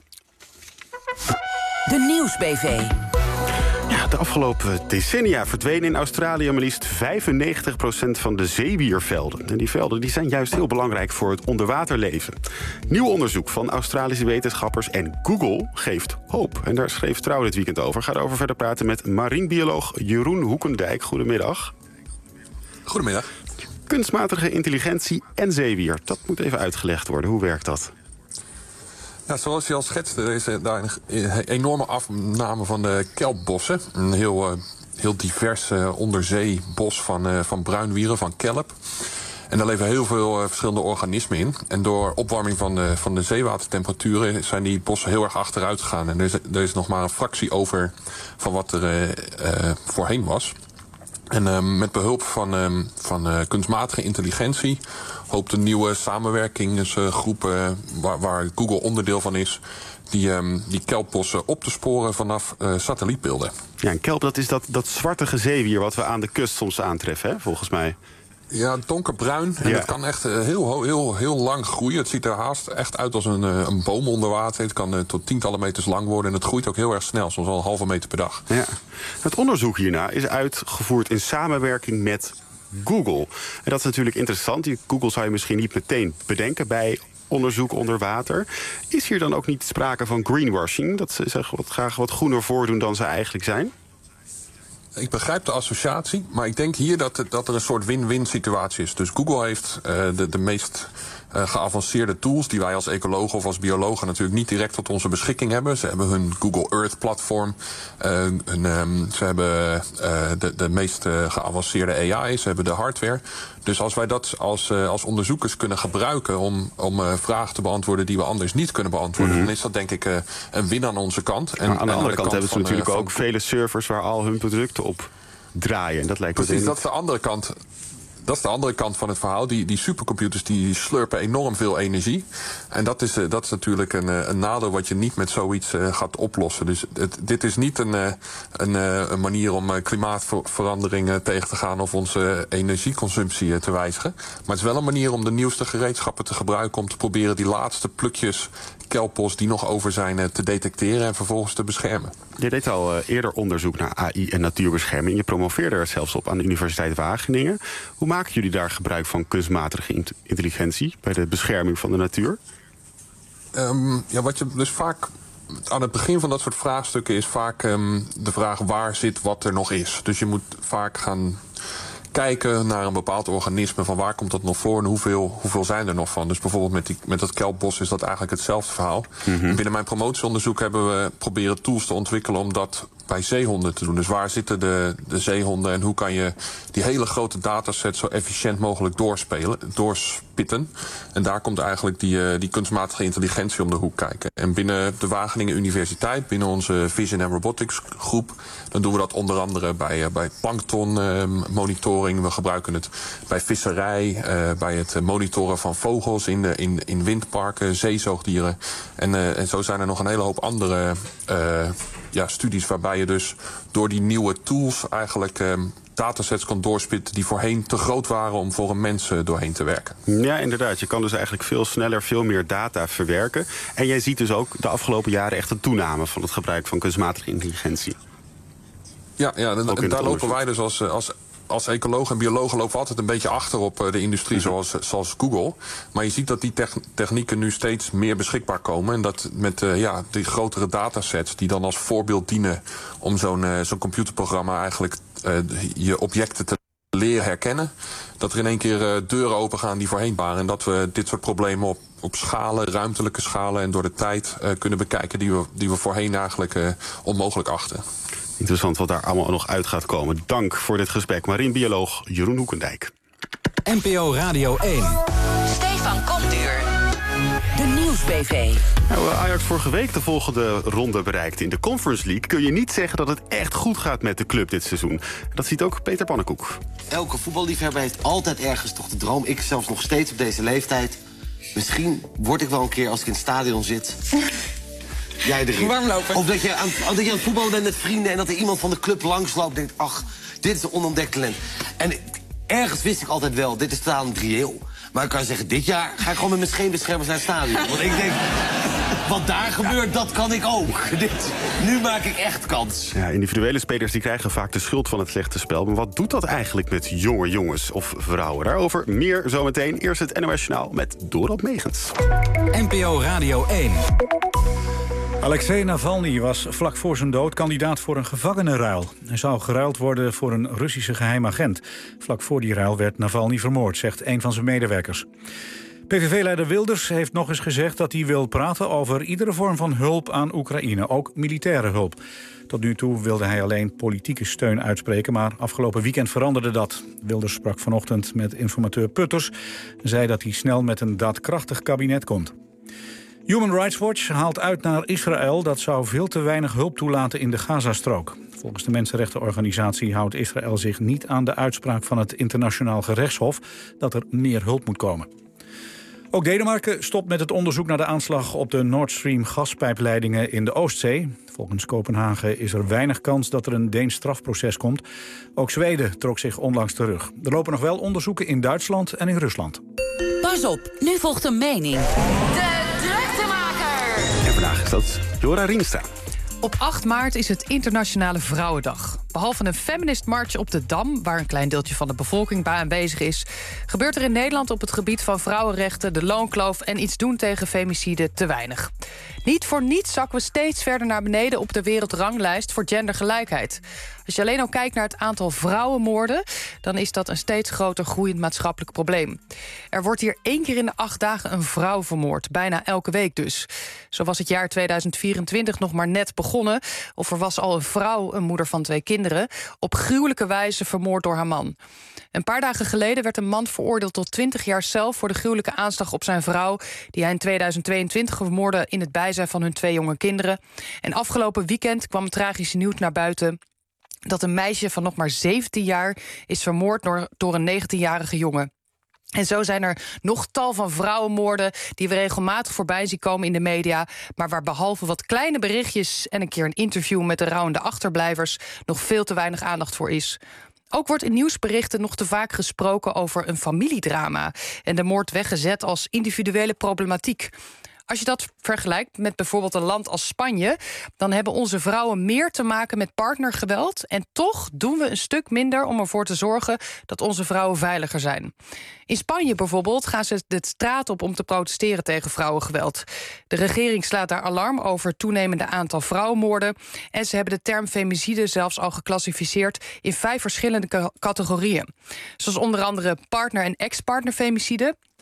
De Nieuwsbv. Ja, de afgelopen decennia verdwenen in Australië maar liefst 95% van de zeewiervelden. En die velden die zijn juist heel belangrijk voor het onderwaterleven. Nieuw onderzoek van Australische wetenschappers en Google geeft hoop. En daar schreef Trouw dit weekend over. Ga erover verder praten met marinebioloog Jeroen Hoekendijk. Goedemiddag. Goedemiddag. Kunstmatige intelligentie en zeewier. Dat moet even uitgelegd worden. Hoe werkt dat? Ja, zoals je al schetste, er is daar een enorme afname van de kelpbossen. Een heel divers onderzeebos van bruinwieren, van kelp. En daar leven heel veel verschillende organismen in. En door opwarming van de zeewatertemperaturen zijn die bossen heel erg achteruit gegaan. En er is nog maar een fractie over van wat er voorheen was. En met behulp van kunstmatige intelligentie hoopt een nieuwe samenwerkingsgroep waar Google onderdeel van is, die kelpbossen op te sporen vanaf satellietbeelden. Ja, en kelp, dat is dat zwartige zeewier wat we aan de kust soms aantreffen, hè, volgens mij. Ja, donkerbruin. En dat kan echt heel lang groeien. Het ziet er haast echt uit als een boom onder water. Het kan tot tientallen meters lang worden. En het groeit ook heel erg snel, soms al een halve meter per dag. Ja. Het onderzoek hierna is uitgevoerd in samenwerking met Google. En dat is natuurlijk interessant. Google zou je misschien niet meteen bedenken bij onderzoek onder water. Is hier dan ook niet sprake van greenwashing? Dat ze zich graag wat groener voordoen dan ze eigenlijk zijn? Ik begrijp de associatie, maar ik denk hier dat er een soort win-win situatie is. Dus Google heeft de meest geavanceerde tools die wij als ecologen of als biologen natuurlijk niet direct tot onze beschikking hebben. Ze hebben hun Google Earth platform, ze hebben de meest geavanceerde AI, ze hebben de hardware. Dus als wij dat als onderzoekers kunnen gebruiken om vragen te beantwoorden die we anders niet kunnen beantwoorden, dan is dat denk ik een win aan onze kant. En aan de andere kant hebben ze natuurlijk ook vele servers waar al hun producten op draaien. Dat lijkt me precies, dat is de andere kant. Dat is de andere kant van het verhaal. Die supercomputers die slurpen enorm veel energie. En dat is natuurlijk een nadeel wat je niet met zoiets gaat oplossen. Dus dit is niet een manier om klimaatverandering tegen te gaan of onze energieconsumptie te wijzigen. Maar het is wel een manier om de nieuwste gereedschappen te gebruiken om te proberen die laatste plukjes kelpbos die nog over zijn te detecteren en vervolgens te beschermen. Je deed al eerder onderzoek naar AI en natuurbescherming. Je promoveerde er zelfs op aan de Universiteit Wageningen. Hoe maken jullie daar gebruik van kunstmatige intelligentie bij de bescherming van de natuur? Wat je dus vaak aan het begin van dat soort vraagstukken is vaak de vraag waar zit wat er nog is. Dus je moet vaak gaan kijken naar een bepaald organisme, van waar komt dat nog voor en hoeveel zijn er nog van. Dus bijvoorbeeld met dat kelpbos is dat eigenlijk hetzelfde verhaal. Binnen mijn promotieonderzoek hebben we proberen tools te ontwikkelen om dat bij zeehonden te doen. Dus waar zitten de zeehonden en hoe kan je die hele grote dataset zo efficiënt mogelijk doorspitten. En daar komt eigenlijk die kunstmatige intelligentie om de hoek kijken. En binnen de Wageningen Universiteit, binnen onze Vision and Robotics groep, dan doen we dat onder andere bij plankton monitoring. We gebruiken het bij visserij, bij het monitoren van vogels in windparken, zeezoogdieren. En zo zijn er nog een hele hoop andere studies waarbij je dus door die nieuwe tools eigenlijk datasets kan doorspitten die voorheen te groot waren om voor een mens doorheen te werken. Ja, inderdaad. Je kan dus eigenlijk veel sneller, veel meer data verwerken. En jij ziet dus ook de afgelopen jaren echt een toename van het gebruik van kunstmatige intelligentie. Ja, en daar lopen wij dus als ecologen en biologen lopen we altijd een beetje achter op de industrie zoals Google. Maar je ziet dat die technieken nu steeds meer beschikbaar komen. En dat met die grotere datasets die dan als voorbeeld dienen om zo'n computerprogramma eigenlijk je objecten te leren herkennen. Dat er in één keer deuren open gaan die voorheen waren. En dat we dit soort problemen op schalen, ruimtelijke schalen en door de tijd kunnen bekijken die we voorheen eigenlijk onmogelijk achten. Interessant wat daar allemaal nog uit gaat komen. Dank voor dit gesprek. Marinebioloog Jeroen Hoekendijk. NPO Radio 1. Stefan Komduur. De Nieuwsbv. Nou, Ajax vorige week de volgende ronde bereikte. In de Conference League kun je niet zeggen dat het echt goed gaat met de club dit seizoen. Dat ziet ook Peter Pannenkoek. Elke voetballiefhebber heeft altijd ergens toch de droom. Ik zelfs nog steeds op deze leeftijd. Misschien word ik wel een keer als ik in het stadion zit. Jij erin. Warmlopen. Of dat je aan het voetballen bent met vrienden en dat er iemand van de club langsloopt en denkt, ach, dit is een onontdekt talent. En ergens wist ik altijd wel, dit is totaal niet reëel. Maar ik kan zeggen, dit jaar ga ik gewoon met mijn scheenbeschermers naar het stadion. Want ik denk, wat daar gebeurt, dat kan ik ook. Nu maak ik echt kans. Ja, individuele spelers die krijgen vaak de schuld van het slechte spel. Maar wat doet dat eigenlijk met jonge jongens of vrouwen? Daarover meer zometeen. Eerst het NOS Journaal met Dorot Megens. NPO Radio 1. Alexei Navalny was vlak voor zijn dood kandidaat voor een gevangenenruil. Hij zou geruild worden voor een Russische geheim agent. Vlak voor die ruil werd Navalny vermoord, zegt een van zijn medewerkers. PVV-leider Wilders heeft nog eens gezegd dat hij wil praten over iedere vorm van hulp aan Oekraïne, ook militaire hulp. Tot nu toe wilde hij alleen politieke steun uitspreken, maar afgelopen weekend veranderde dat. Wilders sprak vanochtend met informateur Putters en zei dat hij snel met een daadkrachtig kabinet komt. Human Rights Watch haalt uit naar Israël. Dat zou veel te weinig hulp toelaten in de Gazastrook. Volgens de mensenrechtenorganisatie houdt Israël zich niet aan de uitspraak van het Internationaal Gerechtshof dat er meer hulp moet komen. Ook Denemarken stopt met het onderzoek naar de aanslag op de Nord Stream gaspijpleidingen in de Oostzee. Volgens Kopenhagen is er weinig kans dat er een Deens strafproces komt. Ook Zweden trok zich onlangs terug. Er lopen nog wel onderzoeken in Duitsland en in Rusland. Pas op, nu volgt een mening. De Druktemaker. En vandaag is dat Jora Rienstra. Op 8 maart is het Internationale Vrouwendag. Behalve een feminist march op de Dam, waar een klein deeltje van de bevolking bij aanwezig is, gebeurt er in Nederland op het gebied van vrouwenrechten, de loonkloof en iets doen tegen femicide te weinig. Niet voor niets zakken we steeds verder naar beneden op de wereldranglijst voor gendergelijkheid. Als je alleen al kijkt naar het aantal vrouwenmoorden, dan is dat een steeds groter groeiend maatschappelijk probleem. Er wordt hier 1 keer in de 8 dagen een vrouw vermoord, bijna elke week dus. Zo was het jaar 2024 nog maar net begonnen, of er was al een vrouw, een moeder van 2 kinderen, op gruwelijke wijze vermoord door haar man. Een paar dagen geleden werd een man veroordeeld tot 20 jaar cel voor de gruwelijke aanslag op zijn vrouw, die hij in 2022 vermoordde in het bijzijn van hun 2 jonge kinderen. En afgelopen weekend kwam het tragische nieuws naar buiten dat een meisje van nog maar 17 jaar is vermoord door een 19-jarige jongen. En zo zijn er nog tal van vrouwenmoorden die we regelmatig voorbij zien komen in de media, maar waar behalve wat kleine berichtjes en een keer een interview met de rouwende achterblijvers nog veel te weinig aandacht voor is. Ook wordt in nieuwsberichten nog te vaak gesproken over een familiedrama en de moord weggezet als individuele problematiek. Als je dat vergelijkt met bijvoorbeeld een land als Spanje, dan hebben onze vrouwen meer te maken met partnergeweld en toch doen we een stuk minder om ervoor te zorgen dat onze vrouwen veiliger zijn. In Spanje bijvoorbeeld gaan ze de straat op om te protesteren tegen vrouwengeweld. De regering slaat daar alarm over het toenemende aantal vrouwenmoorden en ze hebben de term femicide zelfs al geclassificeerd in 5 verschillende categorieën. Zoals onder andere partner- en ex-partner femicide,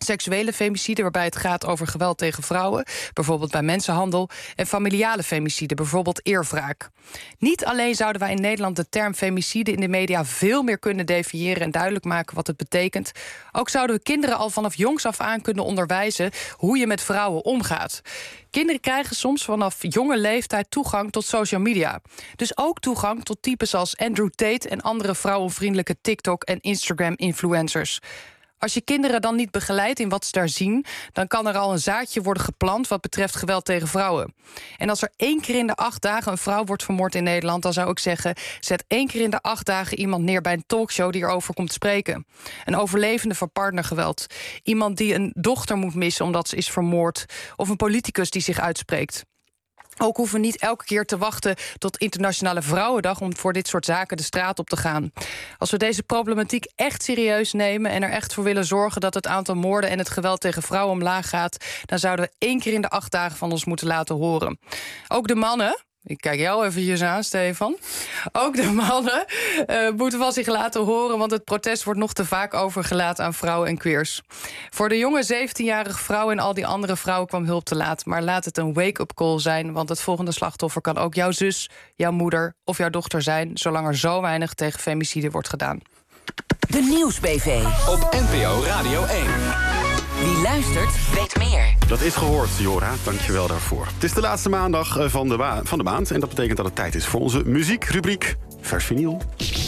seksuele femicide, waarbij het gaat over geweld tegen vrouwen, bijvoorbeeld bij mensenhandel, en familiale femicide, bijvoorbeeld eerwraak. Niet alleen zouden wij in Nederland de term femicide in de media veel meer kunnen definiëren en duidelijk maken wat het betekent. Ook zouden we kinderen al vanaf jongs af aan kunnen onderwijzen hoe je met vrouwen omgaat. Kinderen krijgen soms vanaf jonge leeftijd toegang tot social media. Dus ook toegang tot types als Andrew Tate en andere vrouwenvriendelijke TikTok- en Instagram-influencers. Als je kinderen dan niet begeleidt in wat ze daar zien, dan kan er al een zaadje worden geplant wat betreft geweld tegen vrouwen. En als er 1 keer in de 8 dagen een vrouw wordt vermoord in Nederland, dan zou ik zeggen, zet 1 keer in de 8 dagen iemand neer bij een talkshow die erover komt spreken. Een overlevende van partnergeweld. Iemand die een dochter moet missen omdat ze is vermoord. Of een politicus die zich uitspreekt. Ook hoeven we niet elke keer te wachten tot Internationale Vrouwendag om voor dit soort zaken de straat op te gaan. Als we deze problematiek echt serieus nemen en er echt voor willen zorgen dat het aantal moorden en het geweld tegen vrouwen omlaag gaat, dan zouden we 1 keer in de 8 dagen van ons moeten laten horen. Ook de mannen. Ik kijk jou eventjes aan, Stefan. Ook de mannen moeten van zich laten horen, want het protest wordt nog te vaak overgelaten aan vrouwen en queers. Voor de jonge 17-jarige vrouw en al die andere vrouwen kwam hulp te laat. Maar laat het een wake-up call zijn, want het volgende slachtoffer kan ook jouw zus, jouw moeder of jouw dochter zijn, zolang er zo weinig tegen femicide wordt gedaan. De Nieuwsbv. Op NPO Radio 1. Wie luistert, weet meer. Dat is gehoord, Jora. Dankjewel daarvoor. Het is de laatste maandag van de maand. En dat betekent dat het tijd is voor onze muziekrubriek Vers Vinyl.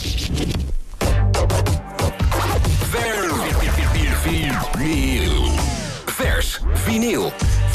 Vers Vinyl.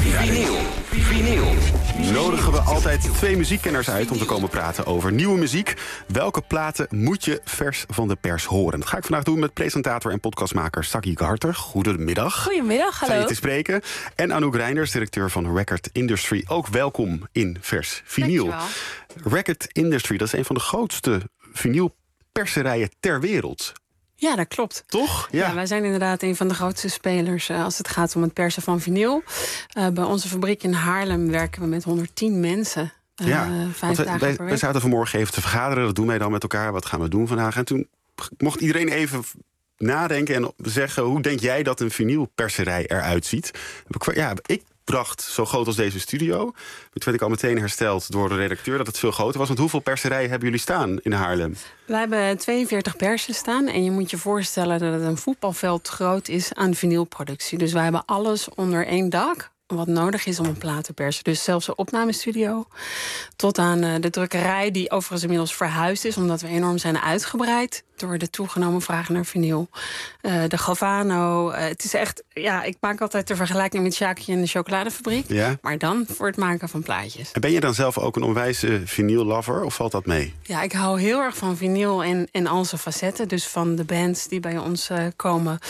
Vinyl. Nodigen we altijd 2 muziekkenners uit om te komen praten over nieuwe muziek. Welke platen moet je vers van de pers horen? Dat ga ik vandaag doen met presentator en podcastmaker Saki Garter. Goedemiddag. Goedemiddag, hallo. Fijn je te spreken. En Anouk Reinders, directeur van Record Industry. Ook welkom in Vers Vinyl. Dankjewel. Record Industry, dat is een van de grootste vinylperserijen ter wereld. Ja, dat klopt. Toch? Ja. Wij zijn inderdaad een van de grootste spelers als het gaat om het persen van vinyl. Bij onze fabriek in Haarlem werken we met 110 mensen. 5 dagen per week. Wij zaten vanmorgen even te vergaderen. Dat doen wij dan met elkaar. Wat gaan we doen vandaag? En toen mocht iedereen even nadenken en zeggen, hoe denk jij dat een vinylperserij eruit ziet? Ja, ik dacht, zo groot als deze studio. Toen werd ik al meteen hersteld door de redacteur dat het veel groter was. Want hoeveel perserijen hebben jullie staan in Haarlem? Wij hebben 42 persen staan. En je moet je voorstellen dat het een voetbalveld groot is aan vinylproductie. Dus wij hebben alles onder 1 dak wat nodig is om een plaat te persen. Dus zelfs een opnamestudio tot aan de drukkerij, die overigens inmiddels verhuisd is, omdat we enorm zijn uitgebreid door de toegenomen vraag naar vinyl. De Galvano. Het is echt, ja, ik maak altijd de vergelijking met Sjaakje en de chocoladefabriek. Ja? Maar dan voor het maken van plaatjes. En ben je dan zelf ook een onwijze vinyl-lover of valt dat mee? Ja, ik hou heel erg van vinyl en al zijn facetten. Dus van de bands die bij ons komen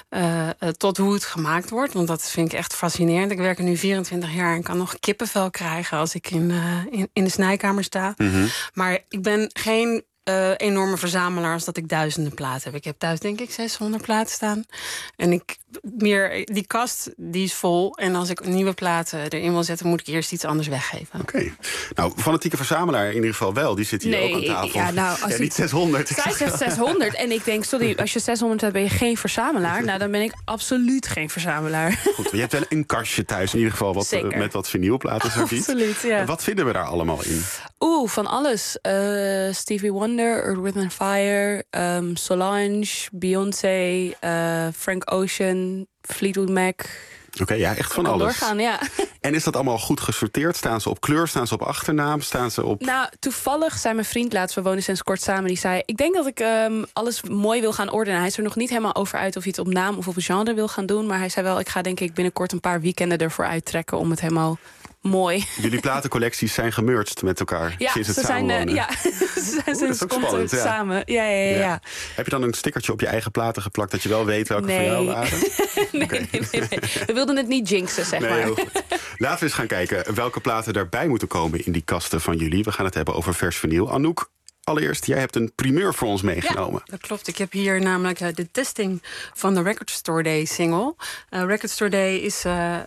tot hoe het gemaakt wordt. Want dat vind ik echt fascinerend. Ik werk er nu 24 jaar en kan nog kippenvel krijgen als ik in de snijkamer sta. Mm-hmm. Maar ik ben geen enorme verzamelaar als dat ik duizenden platen heb. Ik heb thuis denk ik 600 platen staan. En die kast die is vol. En als ik nieuwe platen erin wil zetten, moet ik eerst iets anders weggeven. Oké. Nou, fanatieke verzamelaar in ieder geval wel. Die zit hier ook aan tafel. Ja, nou, als niet 600. Zij zegt 600 en ik denk, sorry, als je 600 hebt ben je geen verzamelaar. Nou, dan ben ik absoluut geen verzamelaar. Goed, je hebt wel een kastje thuis in ieder geval met wat vinylplaten. Absoluut, ja. Wat vinden we daar allemaal in? Van alles. Stevie Wonder, Earth, Wind & Fire, Solange, Beyoncé, Frank Ocean, Fleetwood Mac. Oké, ja, echt van alles. Doorgaan, ja. En is dat allemaal goed gesorteerd? Staan ze op kleur? Staan ze op achternaam? Staan ze op... Nou, toevallig zei mijn vriend laatst, we wonen sinds kort samen, die zei, ik denk dat ik alles mooi wil gaan ordenen. Hij is er nog niet helemaal over uit of hij het op naam of op genre wil gaan doen. Maar hij zei wel, ik ga denk ik binnenkort een paar weekenden ervoor uittrekken om het helemaal mooi. Jullie platencollecties zijn gemerged met elkaar sinds het samenwonen. Ze zijn sinds kort samen. Ja. Heb je dan een stickertje op je eigen platen geplakt dat je wel weet welke van jou waren? Nee. We wilden het niet jinxen, zeg maar. Heel goed. Laten we eens gaan kijken welke platen erbij moeten komen in die kasten van jullie. We gaan het hebben over vers vinyl. Anouk, allereerst, jij hebt een primeur voor ons meegenomen. Ja, dat klopt. Ik heb hier namelijk de testing van de Record Store Day single. Record Store Day is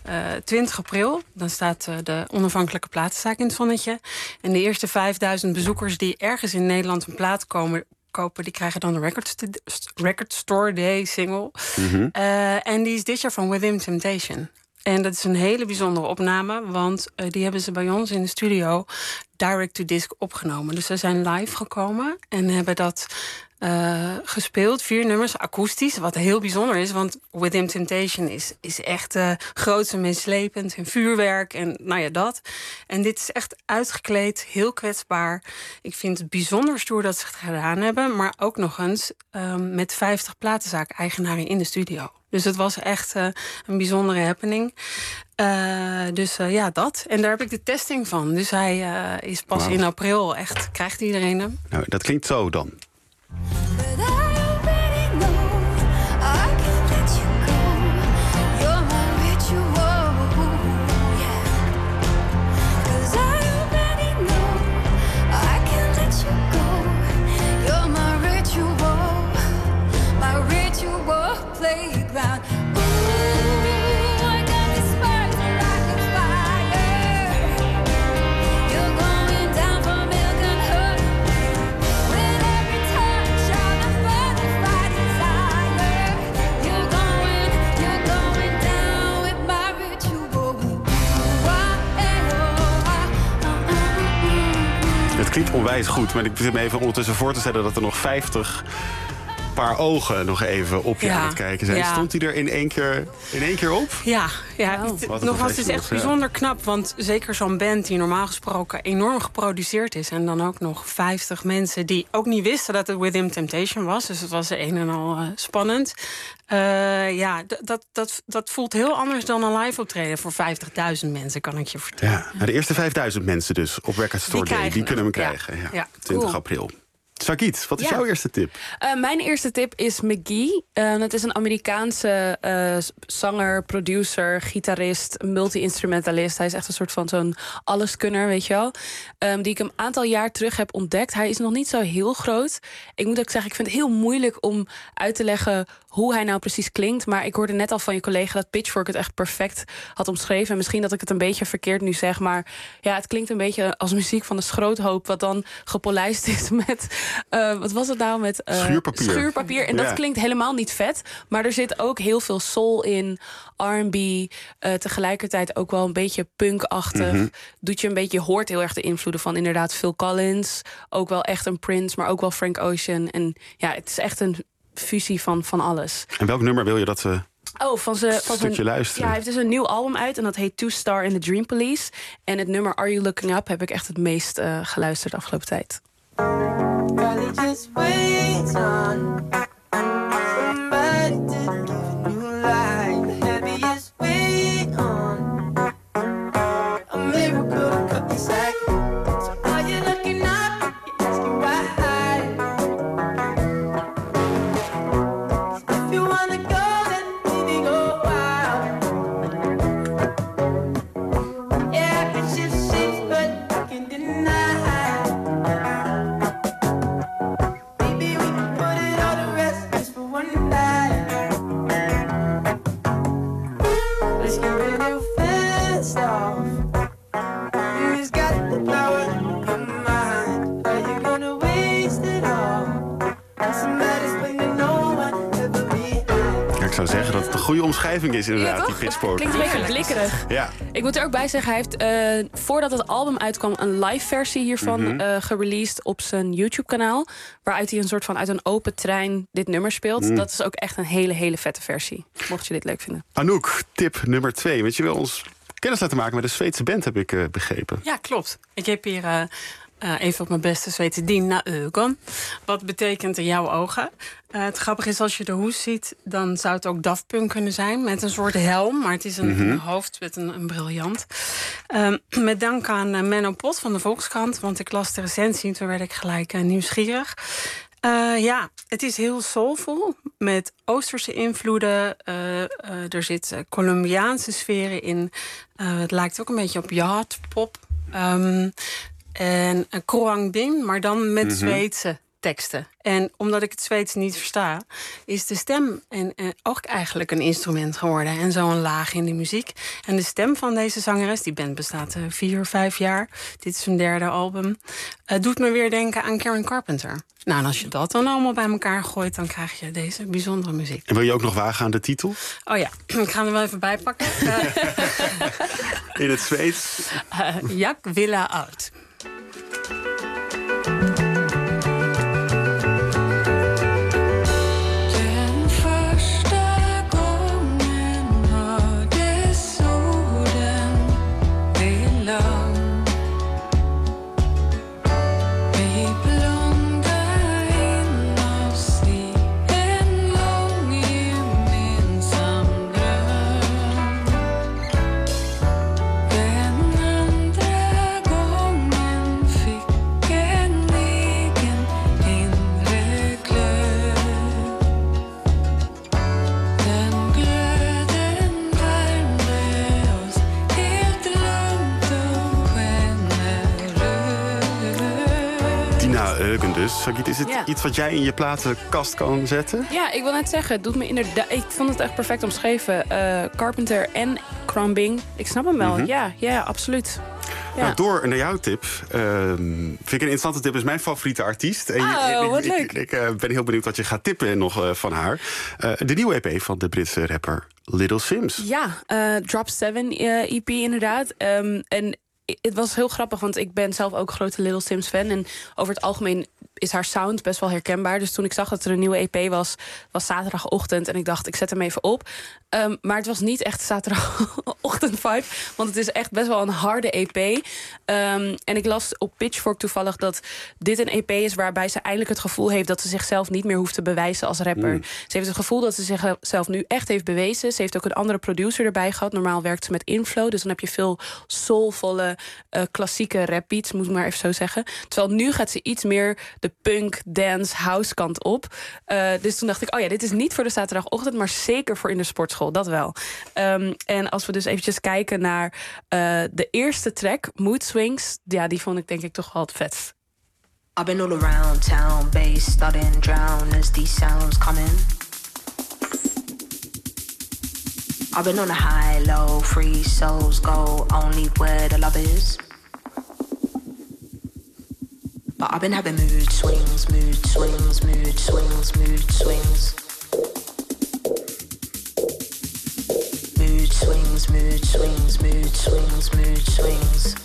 20 april. Dan staat de onafhankelijke platenzaak in het zonnetje. En de eerste 5000 bezoekers die ergens in Nederland een plaat kopen, die krijgen dan de Record Store Day single. En die is dit jaar van Within Temptation. En dat is een hele bijzondere opname, want die hebben ze bij ons in de studio direct-to-disc opgenomen. Dus ze zijn live gekomen en hebben dat gespeeld. 4 nummers, akoestisch, wat heel bijzonder is, want Within Temptation is echt groots en meeslepend en vuurwerk en nou ja, dat. En dit is echt uitgekleed, heel kwetsbaar. Ik vind het bijzonder stoer dat ze het gedaan hebben, maar ook nog eens met 50 platenzaak-eigenaren in de studio. Dus het was echt een bijzondere happening. Ja, dat. En daar heb ik de testing van. Dus hij is pas in april echt, krijgt iedereen hem. Nou, dat klinkt zo dan. Het klinkt onwijs goed, maar ik zit me even ondertussen voor te stellen dat er nog 50 paar ogen nog even op je aan het kijken zijn. Ja. Stond hij er in één keer op? Ja. Nogmaals, het is echt bijzonder knap, want zeker zo'n band die normaal gesproken enorm geproduceerd is en dan ook nog 50 mensen die ook niet wisten dat het Within Temptation was. Dus het was een en al spannend. Dat voelt heel anders dan een live optreden voor 50.000 mensen, kan ik je vertellen. Ja, nou, de eerste 5.000 mensen dus op Record Store Day, die kunnen hem krijgen. Ja, 20 april. Sagiet, wat is jouw eerste tip? Mijn eerste tip is McGee. Het is een Amerikaanse zanger, producer, gitarist, multi-instrumentalist. Hij is echt een soort van zo'n alleskunner, weet je wel. Die ik een aantal jaar terug heb ontdekt. Hij is nog niet zo heel groot. Ik moet ook zeggen, ik vind het heel moeilijk om uit te leggen hoe hij nou precies klinkt. Maar ik hoorde net al van je collega dat Pitchfork het echt perfect had omschreven. En misschien dat ik het een beetje verkeerd nu zeg. Maar ja, het klinkt een beetje als muziek van de schroothoop, wat dan gepolijst is met wat was het nou? Met schuurpapier. En dat klinkt helemaal niet vet. Maar er zit ook heel veel soul in, R&B. Tegelijkertijd ook wel een beetje punkachtig. Doet je een beetje, hoort heel erg de invloeden van inderdaad Phil Collins. Ook wel echt een Prince, maar ook wel Frank Ocean. En ja, het is echt een fusie van alles. En welk nummer wil je dat we van stukje luisteren? Ja, hij heeft dus een nieuw album uit en dat heet Two Star in the Dream Police. En het nummer Are You Looking Up heb ik echt het meest geluisterd de afgelopen tijd. Probably just wait on somebody to give a new life. The heaviest weight on a miracle to cut the sack. So are you looking up? You're asking why. If you wanna go, then maybe go wild. Yeah, I can shift shapes, but I can deny. Ik zou zeggen dat het een goede omschrijving is inderdaad, ja, die Pitchfork. Klinkt een beetje blikkerig. Ja. Ik moet er ook bij zeggen, hij heeft voordat het album uitkwam een live versie hiervan gereleased op zijn YouTube-kanaal. Waaruit hij een soort van uit een open trein dit nummer speelt. Dat is ook echt een hele vette versie. Mocht je dit leuk vinden. Anouk, tip nummer 2. Want je wil ons kennis laten maken met een Zweedse band, heb ik begrepen. Ja, klopt. Ik heb hier even op mijn beste Zweedse dina ögon. Wat betekent in jouw ogen? Het grappige is, als je de hoes ziet, dan zou het ook Daft Punk kunnen zijn. Met een soort helm, maar het is een hoofd met een briljant. Met dank aan Menno Pot van de Volkskrant. Want ik las de recensie en toen werd ik gelijk nieuwsgierig. Het is heel soulful, met Oosterse invloeden. Er zit Colombiaanse sferen in. Het lijkt ook een beetje op yacht, pop. En Kroang Ding, maar dan met Zweedse teksten. En omdat ik het Zweeds niet versta, is de stem ook eigenlijk een instrument geworden. En zo'n laag in de muziek. En de stem van deze zangeres, die band bestaat 4, 5 jaar. Dit is hun 3e album. Doet me weer denken aan Karen Carpenter. Nou, en als je dat dan allemaal bij elkaar gooit, dan krijg je deze bijzondere muziek. En wil je ook nog wagen aan de titel? Oh ja, ik ga hem wel even bijpakken. In het Zweeds? Jak Villa Out. Dus, Sagit, is het iets wat jij in je platenkast kan zetten? Ja, ik wil net zeggen, het doet me inderdaad. Ik vond het echt perfect omschreven. Carpenter en Crombing. Ik snap hem wel. Ja, absoluut. Ja. Nou, door naar jouw tip. Vind ik een interessante tip. Is mijn favoriete artiest. En wat leuk. Ik ben heel benieuwd wat je gaat tippen nog van haar. De nieuwe EP van de Britse rapper Little Simz. Ja, Drop 7 EP inderdaad. En het was heel grappig, want ik ben zelf ook grote Little Simz fan. En over het algemeen is haar sound best wel herkenbaar. Dus toen ik zag dat er een nieuwe EP was zaterdagochtend. En ik dacht, ik zet hem even op. Maar het was niet echt zaterdagochtend vibe. Want het is echt best wel een harde EP. En ik las op Pitchfork toevallig dat dit een EP is waarbij ze eindelijk het gevoel heeft dat ze zichzelf niet meer hoeft te bewijzen als rapper. Ze heeft het gevoel dat ze zichzelf nu echt heeft bewezen. Ze heeft ook een andere producer erbij gehad. Normaal werkt ze met Inflow. Dus dan heb je veel soulvolle, klassieke rapbeats, moet ik maar even zo zeggen. Terwijl nu gaat ze iets meer de punk, dance, house kant op. Dus toen dacht ik, oh ja, dit is niet voor de zaterdagochtend, maar zeker voor in de sportschool, dat wel. En als we dus eventjes kijken naar de eerste track, Mood Swings, ja, die vond ik denk ik toch wel het vetst. I've been all around town, bass studying, drown as these sounds come in. I've been on a high, low, free souls go only where the love is. But I've been having mood swings, mood swings, mood swings, mood swings. Mood swings, mood swings, mood swings, mood swings.